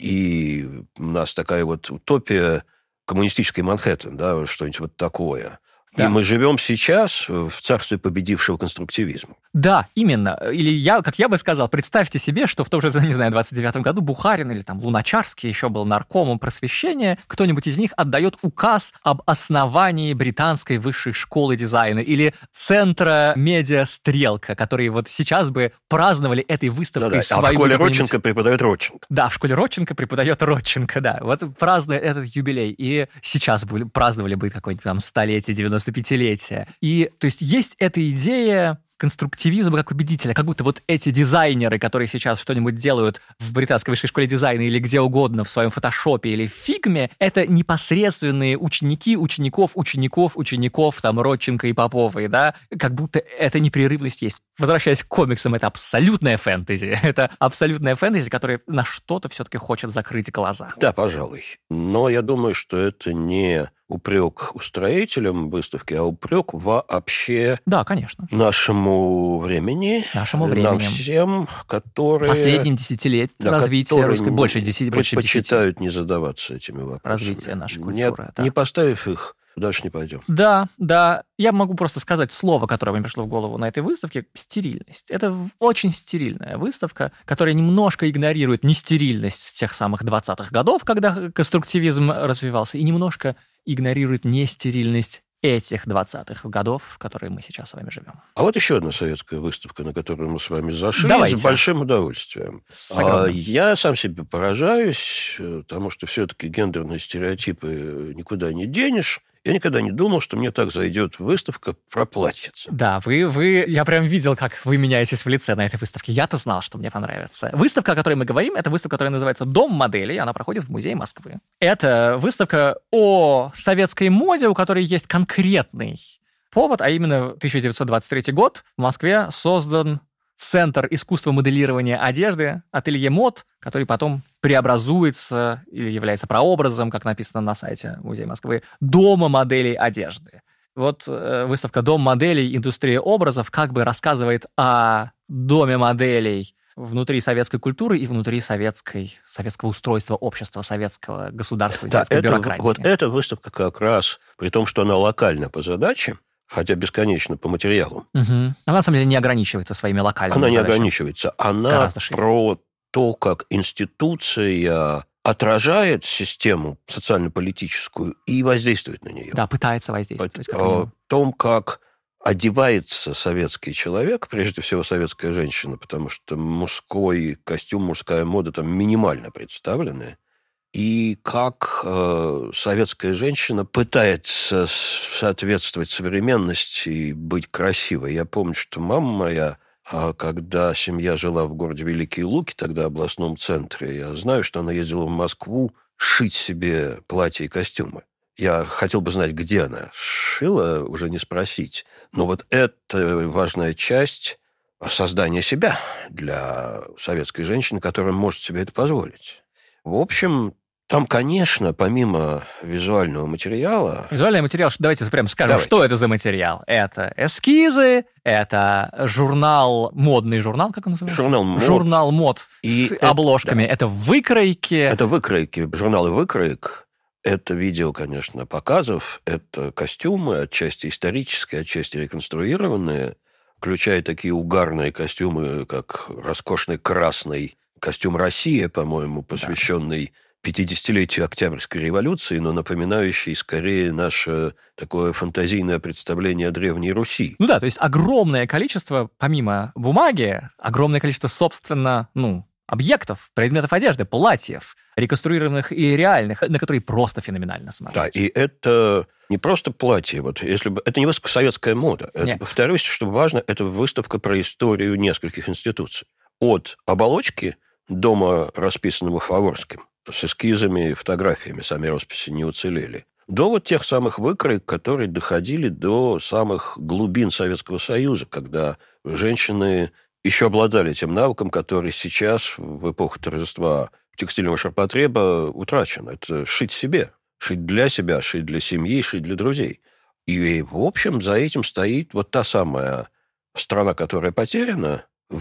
и у нас такая вот утопия коммунистический Манхэттен, да, что-нибудь вот такое. Да. И мы живем сейчас в царстве победившего конструктивизма. Да, именно. Или как я бы сказал, представьте себе, что в том же, не знаю, 29 году Бухарин или там Луначарский еще был наркомом просвещения, кто-нибудь из них отдает указ об основании британской высшей школы дизайна или центра медиа «Стрелка», которые вот сейчас бы праздновали этой выставкой свою... А в школе Родченко преподает Родченко. Да, в школе Родченко преподает Родченко, да. Вот празднуя этот юбилей. И сейчас праздновали бы какое-нибудь там 100-летие, 95-летие. И, то есть эта идея конструктивизма как победителя, как будто вот эти дизайнеры, которые сейчас что-нибудь делают в британской высшей школе дизайна или где угодно, в своем фотошопе или в фигме, это непосредственные ученики учеников, там, Родченко и Поповой, да, как будто эта непрерывность есть. Возвращаясь к комиксам, это абсолютная фэнтези. Это абсолютная фэнтези, которая на что-то все-таки хочет закрыть глаза. Да, пожалуй. Но я думаю, что это не упрек устроителям выставки, а упрек вообще... Да, конечно. Нашему времени. Нам всем, которые... Последним десятилетием развития русской... Больше 10. Предпочитают не задаваться этими вопросами. Развитие нашей культуры. Не поставив их, дальше не пойдем. Да. Я могу просто сказать слово, которое мне пришло в голову на этой выставке – стерильность. Это очень стерильная выставка, которая немножко игнорирует нестерильность тех самых 20-х годов, когда конструктивизм развивался, и немножко игнорирует нестерильность этих 20-х годов, в которые мы сейчас с вами живем. А вот еще одна советская выставка, на которую мы с вами зашли. Давайте. С большим удовольствием. Я сам себе поражаюсь, потому что все-таки гендерные стереотипы никуда не денешь. Я никогда не думал, что мне так зайдет выставка про платьице. Да, я прям видел, как вы меняетесь в лице на этой выставке. Я-то знал, что мне понравится. Выставка, о которой мы говорим, это выставка, которая называется «Дом моделей». Она проходит в Музее Москвы. Это выставка о советской моде, у которой есть конкретный повод, а именно 1923 год в Москве создан Центр искусства моделирования одежды, ателье мод, который потом преобразуется или является прообразом, как написано на сайте Музея Москвы, Дома моделей одежды. Вот выставка «Дом моделей. Индустрия образов» как бы рассказывает о доме моделей внутри советской культуры и внутри советского устройства общества, советского государства, советской бюрократии. Вот эта выставка как раз, при том, что она локальна по задаче, хотя бесконечно по материалам. Угу. Она, на самом деле, не ограничивается своими локальными задачами. Она не ограничивается. Она про то, как институция отражает систему социально-политическую и воздействует на нее. Да, пытается воздействовать. О том, как одевается советский человек, прежде всего советская женщина, потому что мужской костюм, мужская мода там минимально представлены. И как советская женщина пытается соответствовать современности и быть красивой. Я помню, что мама моя, когда семья жила в городе Великие Луки, тогда областном центре, я знаю, что она ездила в Москву шить себе платья и костюмы. Я хотел бы знать, где она шила, уже не спросить. Но вот это важная часть создания себя для советской женщины, которая может себе это позволить. В общем, там, конечно, помимо визуального материала... Визуальный материал, давайте прямо скажем, что это за материал. Это эскизы, это модный журнал, как он называется? Журнал мод с обложками. Да. Это выкройки. Это выкройки, журналы выкроек. Это видео, конечно, показов. Это костюмы, отчасти исторические, отчасти реконструированные, включая такие угарные костюмы, как роскошный красный костюм «Россия», по-моему, посвященный 50-летию Октябрьской революции, но напоминающий скорее наше такое фантазийное представление о Древней Руси. Ну да, то есть огромное количество, помимо бумаги, огромное количество, собственно, объектов, предметов одежды, платьев, реконструированных и реальных, на которые просто феноменально смотреть. Да, и это не просто платье. Вот если бы это не высокосоветская мода. Это, Нет. повторюсь, что важно, это выставка про историю нескольких институций. От оболочки дома, расписанного Фаворским, с эскизами и фотографиями, сами росписи не уцелели, до вот тех самых выкроек, которые доходили до самых глубин Советского Союза, когда женщины еще обладали тем навыком, который сейчас, в эпоху торжества текстильного ширпотреба, утрачен. Это шить себе. Шить для себя, шить для семьи, шить для друзей. И, в общем, за этим стоит вот та самая страна, которая потеряна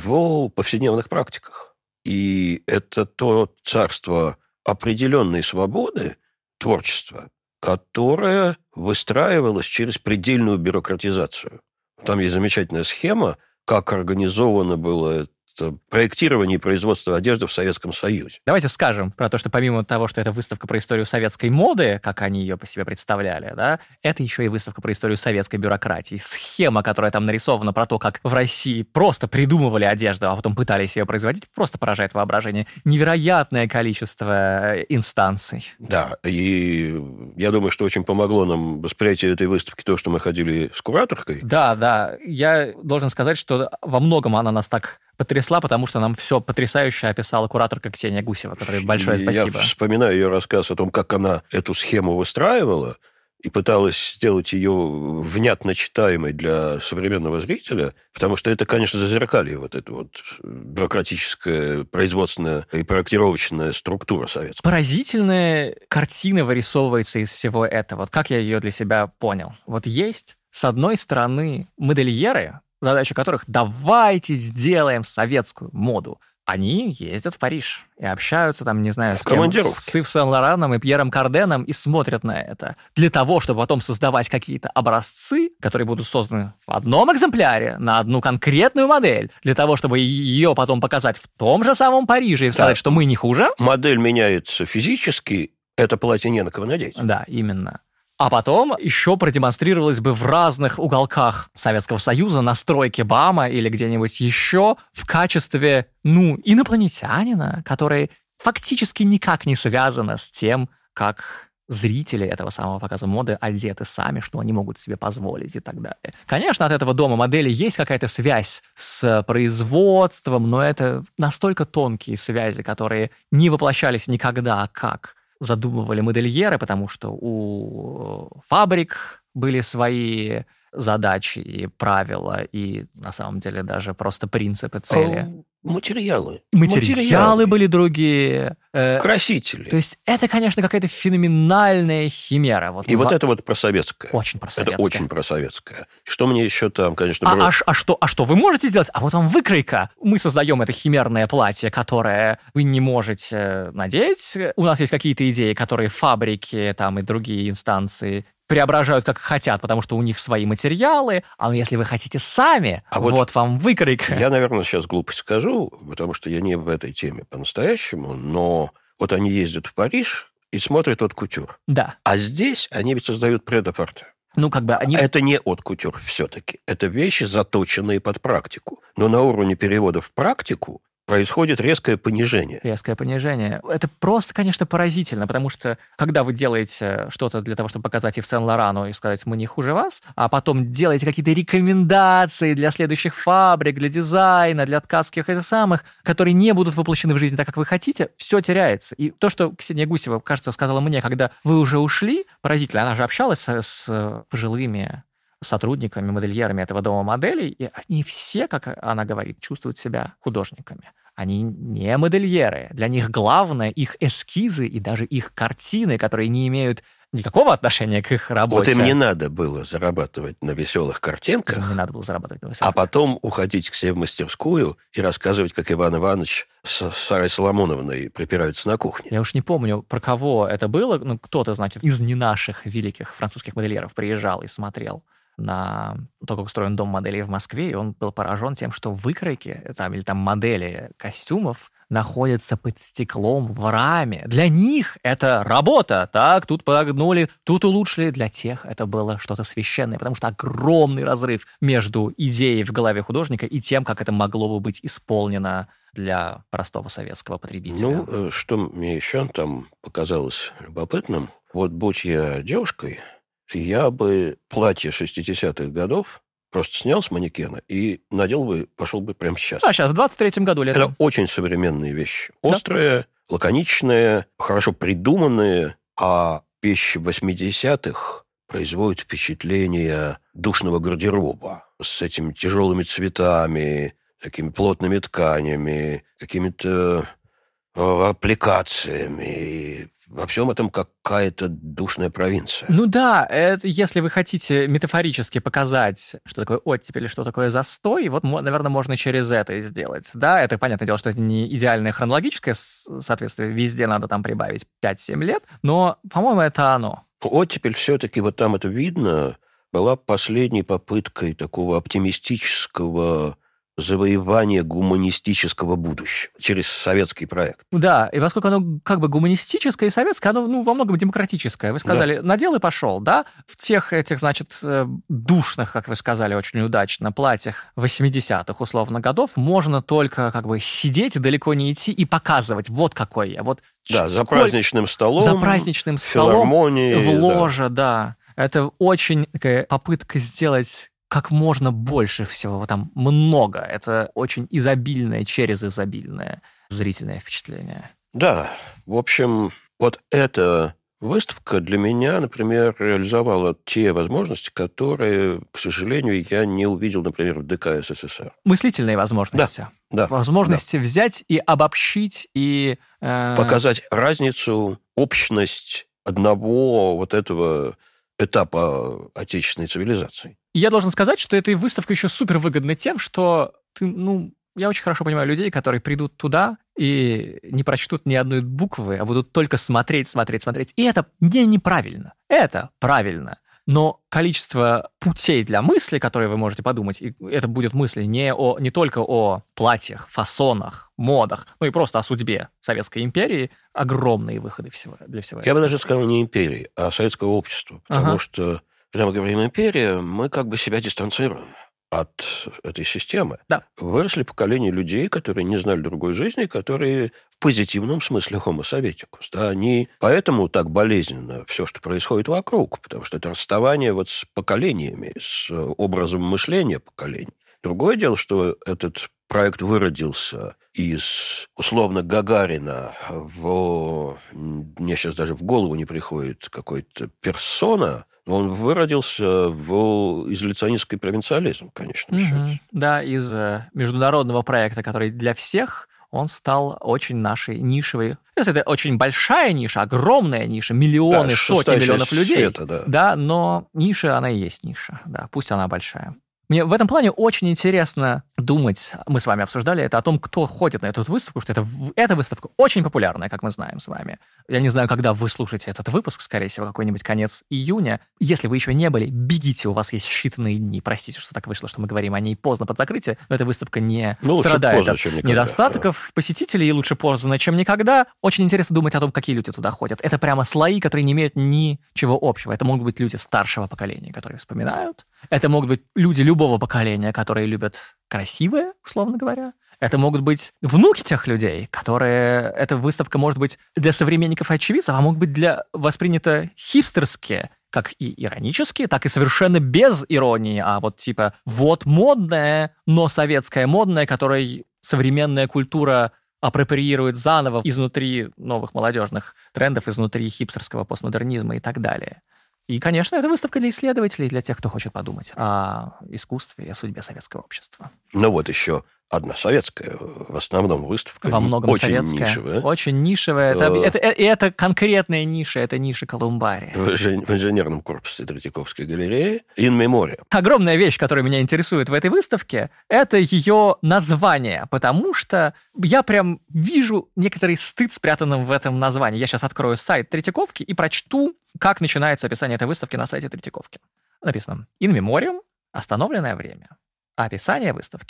в повседневных практиках. И это то царство определенной свободы, творчества, которое выстраивалось через предельную бюрократизацию. Там есть замечательная схема, как организовано было проектирование и производство одежды в Советском Союзе. Давайте скажем про то, что помимо того, что это выставка про историю советской моды, как они ее по себе представляли, да, это еще и выставка про историю советской бюрократии. Схема, которая там нарисована про то, как в России просто придумывали одежду, а потом пытались ее производить, просто поражает воображение. Невероятное количество инстанций. Да, и я думаю, что очень помогло нам восприятие этой выставки то, что мы ходили с кураторкой. Да, я должен сказать, что во многом она нас так потрясла, потому что нам все потрясающе описала кураторка Ксения Гусева, которой большое спасибо. Я вспоминаю ее рассказ о том, как она эту схему выстраивала и пыталась сделать ее внятно читаемой для современного зрителя, потому что это, конечно, зазеркалье вот эта вот бюрократическая, производственная и проектировочная структура советская. Поразительная картина вырисовывается из всего этого. Вот как я ее для себя понял. Вот есть, с одной стороны, модельеры, задача которых «давайте сделаем советскую моду». Они ездят в Париж и общаются там, не знаю, с кем, с Ив Сен-Лораном и Пьером Карденом и смотрят на это. Для того, чтобы потом создавать какие-то образцы, которые будут созданы в одном экземпляре, на одну конкретную модель, для того, чтобы ее потом показать в том же самом Париже и сказать, что мы не хуже. Модель меняется физически, это платье не на кого надеть. Да, именно. А потом еще продемонстрировалось бы в разных уголках Советского Союза, на стройке БАМа или где-нибудь еще в качестве, инопланетянина, который фактически никак не связано с тем, как зрители этого самого показа моды одеты сами, что они могут себе позволить и так далее. Конечно, от этого дома модели есть какая-то связь с производством, но это настолько тонкие связи, которые не воплощались никогда, как задумывали модельеры, потому что у фабрик были свои задачи и правила, и на самом деле даже просто принципы, цели. Материалы Были другие. Красители. То есть это, конечно, какая-то феноменальная химера. Вот это вот просоветское. Очень просоветское. Это очень просоветское. Что мне еще там, конечно... Что вы можете сделать? А вот вам выкройка. Мы создаем это химерное платье, которое вы не можете надеть. У нас есть какие-то идеи, которые фабрики там и другие инстанции преображают как хотят, потому что у них свои материалы, а если вы хотите сами, вот вам выкройка. Я, наверное, сейчас глупость скажу, потому что я не в этой теме по-настоящему, но вот они ездят в Париж и смотрят от-кутюр. Да. А здесь они ведь создают прет-а-порте. Они... Это не от-кутюр все-таки. Это вещи, заточенные под практику. Но на уровне перевода в практику происходит резкое понижение. Резкое понижение. Это просто, конечно, поразительно, потому что, когда вы делаете что-то для того, чтобы показать Ив Сен-Лорану и сказать, мы не хуже вас, а потом делаете какие-то рекомендации для следующих фабрик, для дизайна, для ткацких и самых, которые не будут воплощены в жизнь так, как вы хотите, все теряется. И то, что Ксения Гусева, кажется, сказала мне, когда вы уже ушли, поразительно, она же общалась с пожилыми сотрудниками, модельерами этого дома моделей, и они все, как она говорит, чувствуют себя художниками. Они не модельеры. Для них главное их эскизы и даже их картины, которые не имеют никакого отношения к их работе. Вот им не надо было зарабатывать на веселых картинках. Им не надо было зарабатывать на веселых. А потом уходить к себе в мастерскую и рассказывать, как Иван Иванович с Сарой Соломоновной припираются на кухне. Я уж не помню, про кого это было. Кто-то, значит, из не наших великих французских модельеров приезжал и смотрел на то, как устроен дом моделей в Москве, и он был поражен тем, что выкройки или там модели костюмов находится под стеклом в раме. Для них это работа. Так, тут подогнули, тут улучшили. Для тех это было что-то священное, потому что огромный разрыв между идеей в голове художника и тем, как это могло бы быть исполнено для простого советского потребителя. Ну, что мне еще там показалось любопытным, вот будь я девушкой, я бы платье 60-х годов просто снял с манекена и надел бы, пошел бы прямо сейчас. А сейчас, в 23-м году летом. Это очень современные вещи. Острые, лаконичные, хорошо придуманные, а вещи 80-х производят впечатление душного гардероба с этими тяжелыми цветами, такими плотными тканями, какими-то аппликациями. Во всем этом какая-то душная провинция. Ну да, это, если вы хотите метафорически показать, что такое оттепель или что такое застой, вот, наверное, можно через это и сделать. Да, это понятное дело, что это не идеальное хронологическое соответствие, везде надо там прибавить 5-7 лет, но, по-моему, это оно. Оттепель все-таки, вот там это видно, была последней попыткой такого оптимистического завоевание гуманистического будущего через советский проект. Да, и поскольку оно как бы гуманистическое и советское, оно во многом демократическое. Вы сказали, надел и пошел, да? В тех этих, значит, душных, как вы сказали очень удачно, платьях 80-х, условно, годов можно только как бы сидеть, далеко не идти и показывать, вот какой я. Вот да, за праздничным столом. За праздничным столом. Филармонии. В ложе, да. Это очень такая попытка сделать как можно больше всего, там много. Это очень изобильное, через изобильное зрительное впечатление. Да, в общем, вот эта выставка для меня, например, реализовала те возможности, которые, к сожалению, я не увидел, например, в ДК СССР. Мыслительные возможности. Да. Возможности взять и обобщить, и... показать разницу, общность одного вот этого этапа отечественной цивилизации. Я должен сказать, что эта выставка еще супер выгодна тем, что я очень хорошо понимаю людей, которые придут туда и не прочтут ни одной буквы, а будут только смотреть. И это неправильно. Это правильно. Но количество путей для мысли, которые вы можете подумать, и это будет мысли не только о платьях, фасонах, модах, но и просто о судьбе Советской империи, огромные выходы для всего этого. Я бы даже сказал не империи, а советского общества. Потому что, когда мы говорим «империя», мы как бы себя дистанцируем от этой системы. Да. Выросли поколения людей, которые не знали другой жизни, которые в позитивном смысле homo советикус. Да, они поэтому так болезненно все, что происходит вокруг, потому что это расставание вот с поколениями, с образом мышления поколений. Другое дело, что этот проект выродился из, условно, Гагарина мне сейчас даже в голову не приходит какой-то персона. Он выродился в изоляционистский провинциализм, конечно. Да, из международного проекта, который для всех, он стал очень нашей нишевой. Это очень большая ниша, огромная ниша, миллионы, сотни миллионов людей. Света, да, но ниша, она и есть ниша. Да, пусть она большая. Мне в этом плане очень интересно думать, мы с вами обсуждали это, о том, кто ходит на эту выставку, что эта выставка очень популярная, как мы знаем с вами. Я не знаю, когда вы слушаете этот выпуск, скорее всего, какой-нибудь конец июня. Если вы еще не были, бегите, у вас есть считанные дни. Простите, что так вышло, что мы говорим о ней поздно под закрытие, но эта выставка не страдает от недостатков посетителей, и лучше поздно, чем никогда. Очень интересно думать о том, какие люди туда ходят. Это прямо слои, которые не имеют ничего общего. Это могут быть люди старшего поколения, которые вспоминают. Это могут быть люди любого поколения, которые любят красивое, условно говоря. Это могут быть внуки тех людей, которые... Эта выставка может быть для современников и очевидцев, а могут быть воспринята хипстерски, как и иронически, так и совершенно без иронии. А вот типа вот модное, но советское модное, которое современная культура апроприирует заново изнутри новых молодежных трендов, изнутри хипстерского постмодернизма и так далее. И, конечно, это выставка для исследователей, для тех, кто хочет подумать о искусстве и о судьбе советского общества. Ну вот еще одна советская, в основном выставка. Во многом очень советская. Нишевая. Очень нишевая. Это конкретная ниша, это ниша Колумбария. В инженерном корпусе Третьяковской галереи In Memoria. Огромная вещь, которая меня интересует в этой выставке, это ее название, потому что я прям вижу некоторый стыд, спрятанным в этом названии. Я сейчас открою сайт Третьяковки и прочту, как начинается описание этой выставки на сайте Третьяковки. Написано «In Memoriam. Остановленное время». Описание выставки.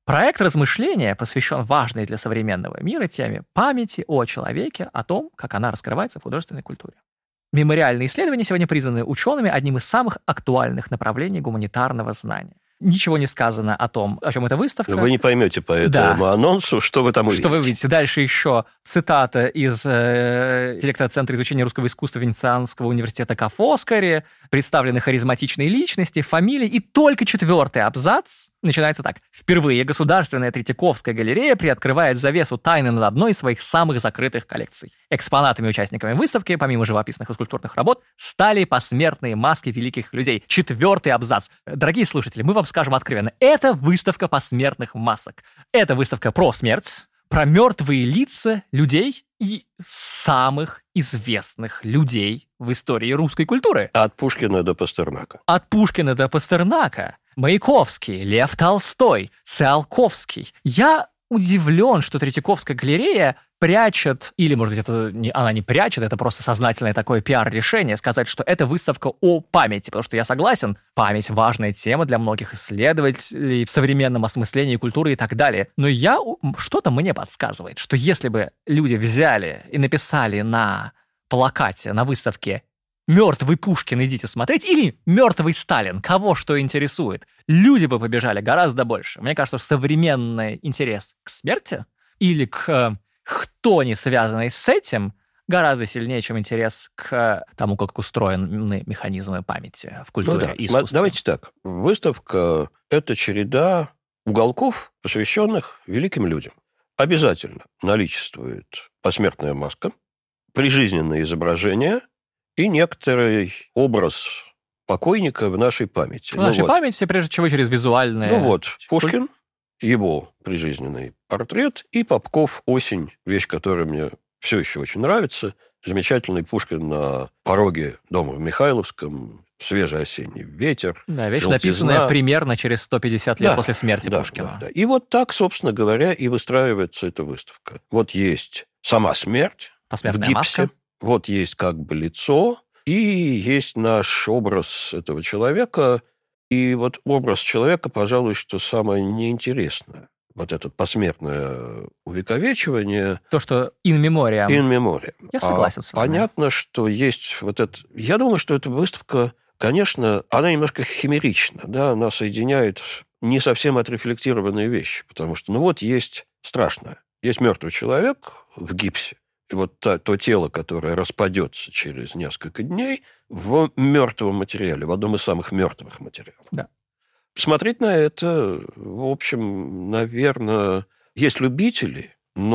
Проект размышления посвящен важной для современного мира теме памяти о человеке, о том, как она раскрывается в художественной культуре. Мемориальные исследования сегодня признаны учеными одним из самых актуальных направлений гуманитарного знания. Ничего не сказано о том, о чем эта выставка. Вы не поймете по этому анонсу, что вы там увидите. Что вы увидите. Дальше еще цитата из директора Центра изучения русского искусства Венецианского университета Ка' Фоскари, представлены харизматичные личности, фамилии, и только 4-й абзац начинается так. Впервые Государственная Третьяковская галерея приоткрывает завесу тайны над одной из своих самых закрытых коллекций. Экспонатами и участниками выставки, помимо живописных и скульптурных работ, стали посмертные маски великих людей. 4-й абзац. Дорогие слушатели, мы вам скажем откровенно. Это выставка посмертных масок. Это выставка про смерть, про мертвые лица людей и самых известных людей в истории русской культуры. От Пушкина до Пастернака. От Пушкина до Пастернака. Маяковский, Лев Толстой, Циолковский. Я удивлен, что Третьяковская галерея прячет, или, может быть, она не прячет, это просто сознательное такое пиар-решение, сказать, что это выставка о памяти, потому что я согласен, память – важная тема для многих исследователей в современном осмыслении культуры и так далее. Но что-то мне подсказывает, что если бы люди взяли и написали на плакате, на выставке «Мертвый Пушкин, идите смотреть» или «Мертвый Сталин», кого что интересует, люди бы побежали гораздо больше. Мне кажется, что современный интерес к смерти или к хтони, связанной с этим, гораздо сильнее, чем интерес к тому, как устроены механизмы памяти в культуре и искусстве. Давайте так. Выставка – это череда уголков, посвященных великим людям. Обязательно наличествует посмертная маска, прижизненное изображение и некоторый образ покойника в нашей памяти. В нашей памяти, прежде всего, через визуальные... Пушкин, его прижизненный портрет, и Попков «Осень», вещь, которая мне все еще очень нравится. Замечательный Пушкин на пороге дома в Михайловском, свежий осенний ветер. Да, вещь, написанная примерно через 150 лет после смерти Пушкина. Да. И вот так, собственно говоря, и выстраивается эта выставка. Вот есть сама смерть посмертная в гипсе. Маска. Вот есть как бы лицо, и есть наш образ этого человека. И вот образ человека, пожалуй, что самое неинтересное. Вот это посмертное увековечивание. То, что in memoriam. In memoriam. Я согласен с вами. Понятно, что есть вот это... Я думаю, что эта выставка, конечно, она немножко химерична, да, она соединяет не совсем отрефлектированные вещи, потому что, есть страшное. Есть мертвый человек в гипсе, и вот то тело, которое распадется через несколько дней в мертвом материале, в одном из самых мертвых материалов. Да. Смотреть на это, в общем, наверное, есть любители,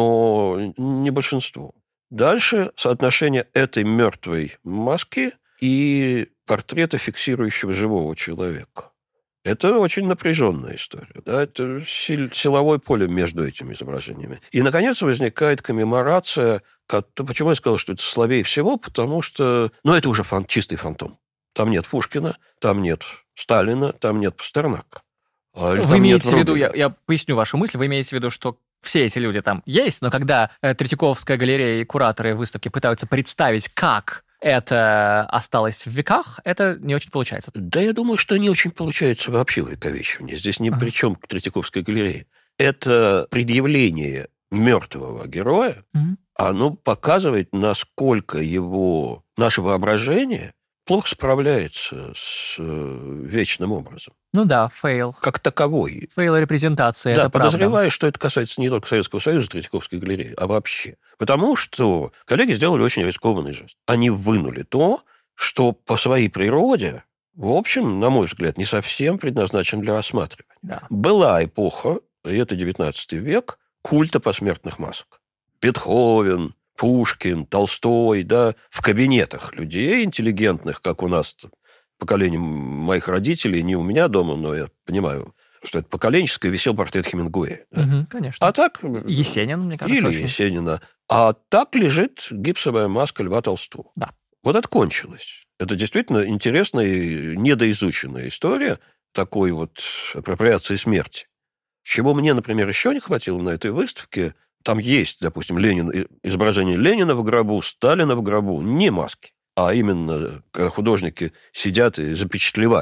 но не большинство. Дальше соотношение этой мертвой маски и портрета, фиксирующего живого человека. Это очень напряженная история. Да? Это силовое поле между этими изображениями. И, наконец, возникает коммеморация. Почему я сказал, что это слабее всего? Потому что это уже чистый фантом. Там нет Пушкина, там нет Сталина, там нет Пастернака. Вы имеете в виду, я поясню вашу мысль, вы имеете в виду, что все эти люди там есть, но когда Третьяковская галерея и кураторы выставки пытаются представить, как это осталось в веках, это не очень получается. Да, я думаю, что не очень получается вообще увековечивание. Здесь ни при чем Третьяковская галерея. Это предъявление мертвого героя, оно показывает, насколько наше воображение плохо справляется с вечным образом. Ну да, фейл. Как таковой. Фейл репрезентации, да, это правда. подозреваю, что это касается не только Советского Союза, Третьяковской галереи, а вообще. Потому что коллеги сделали очень рискованный жест. Они вынули то, что по своей природе, в общем, на мой взгляд, не совсем предназначен для рассматривания. Да. Была эпоха, и это 19 век, культа посмертных масок. Бетховен, Пушкин, Толстой, да, в кабинетах людей интеллигентных, как у нас поколение моих родителей, не у меня дома, но я понимаю, что это поколенческое, висел портрет Хемингуэя. Да? Конечно. А так... Есенин, мне кажется. Или очень. Есенина. А так лежит гипсовая маска Льва Толстого. Да. Вот это кончилось. Это действительно интересная и недоизученная история такой вот апроприации смерти. Чего мне, например, еще не хватило на этой выставке, там есть, допустим, изображение Ленина в гробу, Сталина в гробу, не маски, а именно когда художники сидят и запечатлевают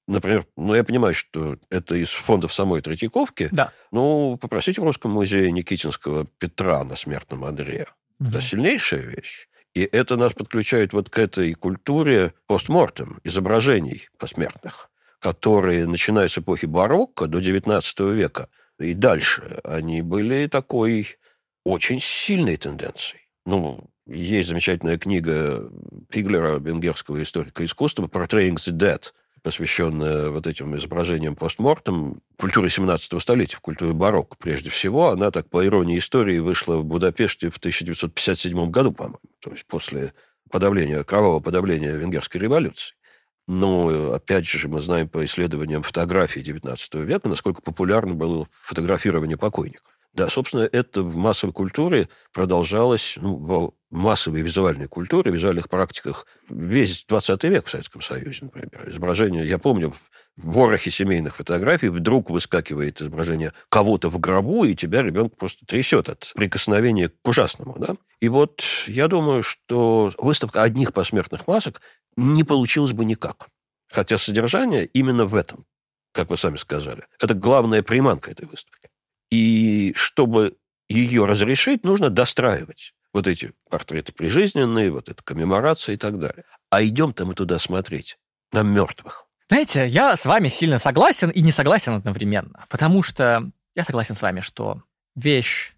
Например, я понимаю, что это из фондов самой Третьяковки. Да. Попросите в Русском музее Никитинского Петра на смертном одре. Это сильнейшая вещь. И это нас подключает вот к этой культуре постмортем, изображений посмертных, которые, начиная с эпохи барокко до XIX века и дальше, они были такой очень сильной тенденцией. Есть замечательная книга Пиглера, венгерского историка искусства, «Portraying the Dead», посвященная вот этим изображениям постмортем, культуре 17 столетия, в культуре барокко прежде всего. Она, так по иронии истории, вышла в Будапеште в 1957 году, по-моему, то есть после кровавого подавления венгерской революции. Но, опять же, мы знаем по исследованиям фотографий XIX века, насколько популярно было фотографирование покойников. Да, собственно, это в массовой культуре продолжалось, в массовой визуальной культуре, визуальных практиках весь 20 век в Советском Союзе, например. Изображение, я помню, в ворохе семейных фотографий вдруг выскакивает изображение кого-то в гробу, и тебя ребенок просто трясет от прикосновения к ужасному. Да? И вот я думаю, что выставка одних посмертных масок не получилась бы никак. Хотя содержание именно в этом, как вы сами сказали. Это главная приманка этой выставки. И чтобы ее разрешить, нужно достраивать вот эти портреты прижизненные, вот эта коммеморация и так далее. А идем-то мы туда смотреть на мертвых. Знаете, я с вами сильно согласен и не согласен одновременно. Потому что я согласен с вами, что вещь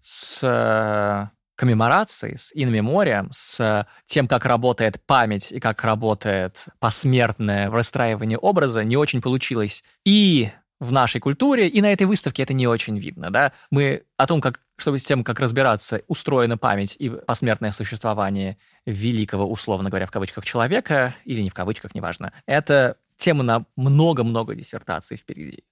с коммеморацией, с in memoriam, с тем, как работает память и как работает посмертное выстраивание образа, не очень получилось. И в нашей культуре, и на этой выставке это не очень видно. Да? Мы о том, чтобы с тем, как разбираться, устроена память и посмертное существование великого, условно говоря, в кавычках, человека, или не в кавычках, неважно, это тема на много-много диссертаций впереди.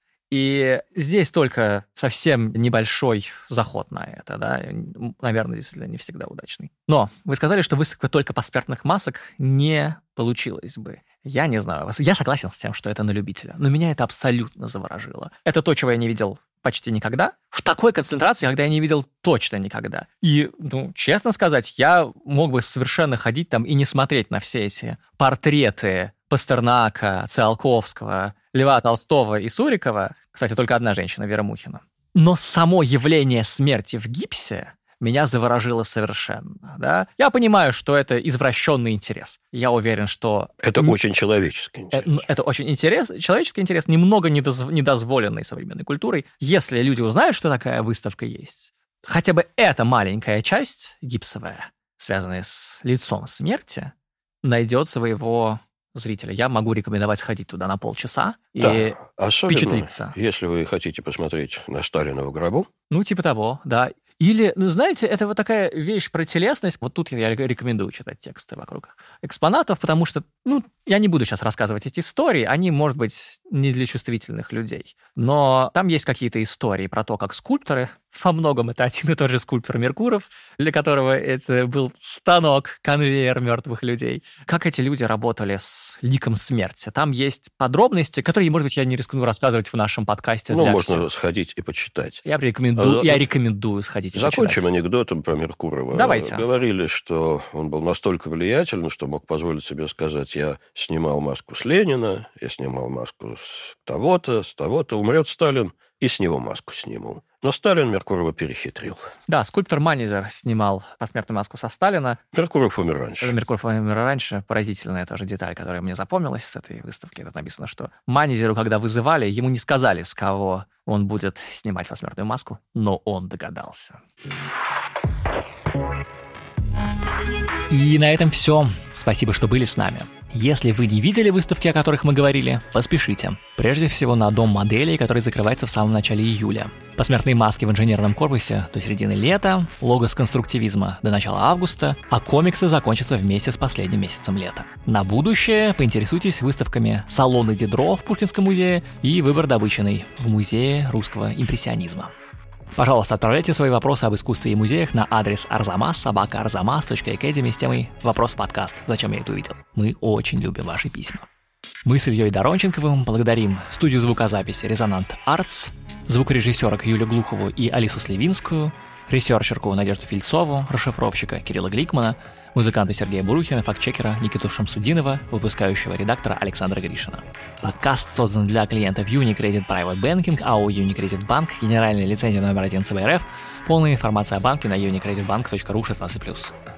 И здесь только совсем небольшой заход на это, да, наверное, действительно не всегда удачный. Но вы сказали, что выставка только посмертных масок не получилась бы. Я не знаю. Я согласен с тем, что это на любителя, но меня это абсолютно заворожило. Это то, чего я не видел почти никогда. В такой концентрации, когда я не видел точно никогда. И, честно сказать, я мог бы совершенно ходить там и не смотреть на все эти портреты Пастернака, Циолковского, Льва Толстого и Сурикова. Кстати, только одна женщина, Вера Мухина. Но само явление смерти в гипсе меня заворожило совершенно. Да? Я понимаю, что это извращенный интерес. Я уверен, что... Это очень человеческий интерес. Это очень человеческий интерес, немного недозволенный современной культурой. Если люди узнают, что такая выставка есть, хотя бы эта маленькая часть гипсовая, связанная с лицом смерти, найдет своего зрителя. Я могу рекомендовать сходить туда на полчаса и впечатлиться. Если вы хотите посмотреть на Сталина в гробу. Типа того, да. Или, знаете, это вот такая вещь про телесность. Вот тут я рекомендую читать тексты вокруг экспонатов, потому что, я не буду сейчас рассказывать эти истории, они, может быть, не для чувствительных людей. Но там есть какие-то истории про то, как скульпторы, во многом это один и тот же скульптор Меркуров, для которого это был станок, конвейер мертвых людей. Как эти люди работали с ликом смерти. Там есть подробности, которые, может быть, я не рискну рассказывать в нашем подкасте. Можно сходить и почитать. Я рекомендую сходить и Закончим почитать. Анекдотом про Меркурова. Давайте. Говорили, что он был настолько влиятельным, что мог позволить себе сказать: я снимал маску с Ленина, я снимал маску с того-то, умрет Сталин, и с него маску сниму. Но Сталин Меркурова перехитрил. Да, скульптор Манезер снимал посмертную маску со Сталина. Меркуров умер раньше. Меркуров умер раньше. Поразительная тоже деталь, которая мне запомнилась с этой выставки. Это написано, что Манезеру, когда вызывали, ему не сказали, с кого он будет снимать посмертную маску, но он догадался. И на этом все. Спасибо, что были с нами. Если вы не видели выставки, о которых мы говорили, поспешите. Прежде всего на Дом моделей, который закрывается в самом начале июля. Посмертные маски в инженерном корпусе до середины лета, логос конструктивизма до начала августа, а комиксы закончатся вместе с последним месяцем лета. На будущее поинтересуйтесь выставками «Салоны Дидро» в Пушкинском музее и «Выбор добыченный» в Музее русского импрессионизма. Пожалуйста, отправляйте свои вопросы об искусстве и музеях на адрес arzamas@arzamas.academy с темой «Вопрос-подкаст. Зачем я это увидел?». Мы очень любим ваши письма. Мы с Ильей Доронченковым благодарим студию звукозаписи «Резонант Артс», звукорежиссерок Юлю Глухову и Алису Сливинскую, ресерчерку Надежду Фельдсову, расшифровщика Кирилла Гликмана, музыканта Сергея Бурухина, фактчекера Никиту Шамсудинова, выпускающего редактора Александра Гришина. Подкаст создан для клиентов Unicredit Private Banking, АО Unicredit Bank, генеральная лицензия номер 1 ЦБ РФ. Полная информация о банке на unicreditbank.ru 16+.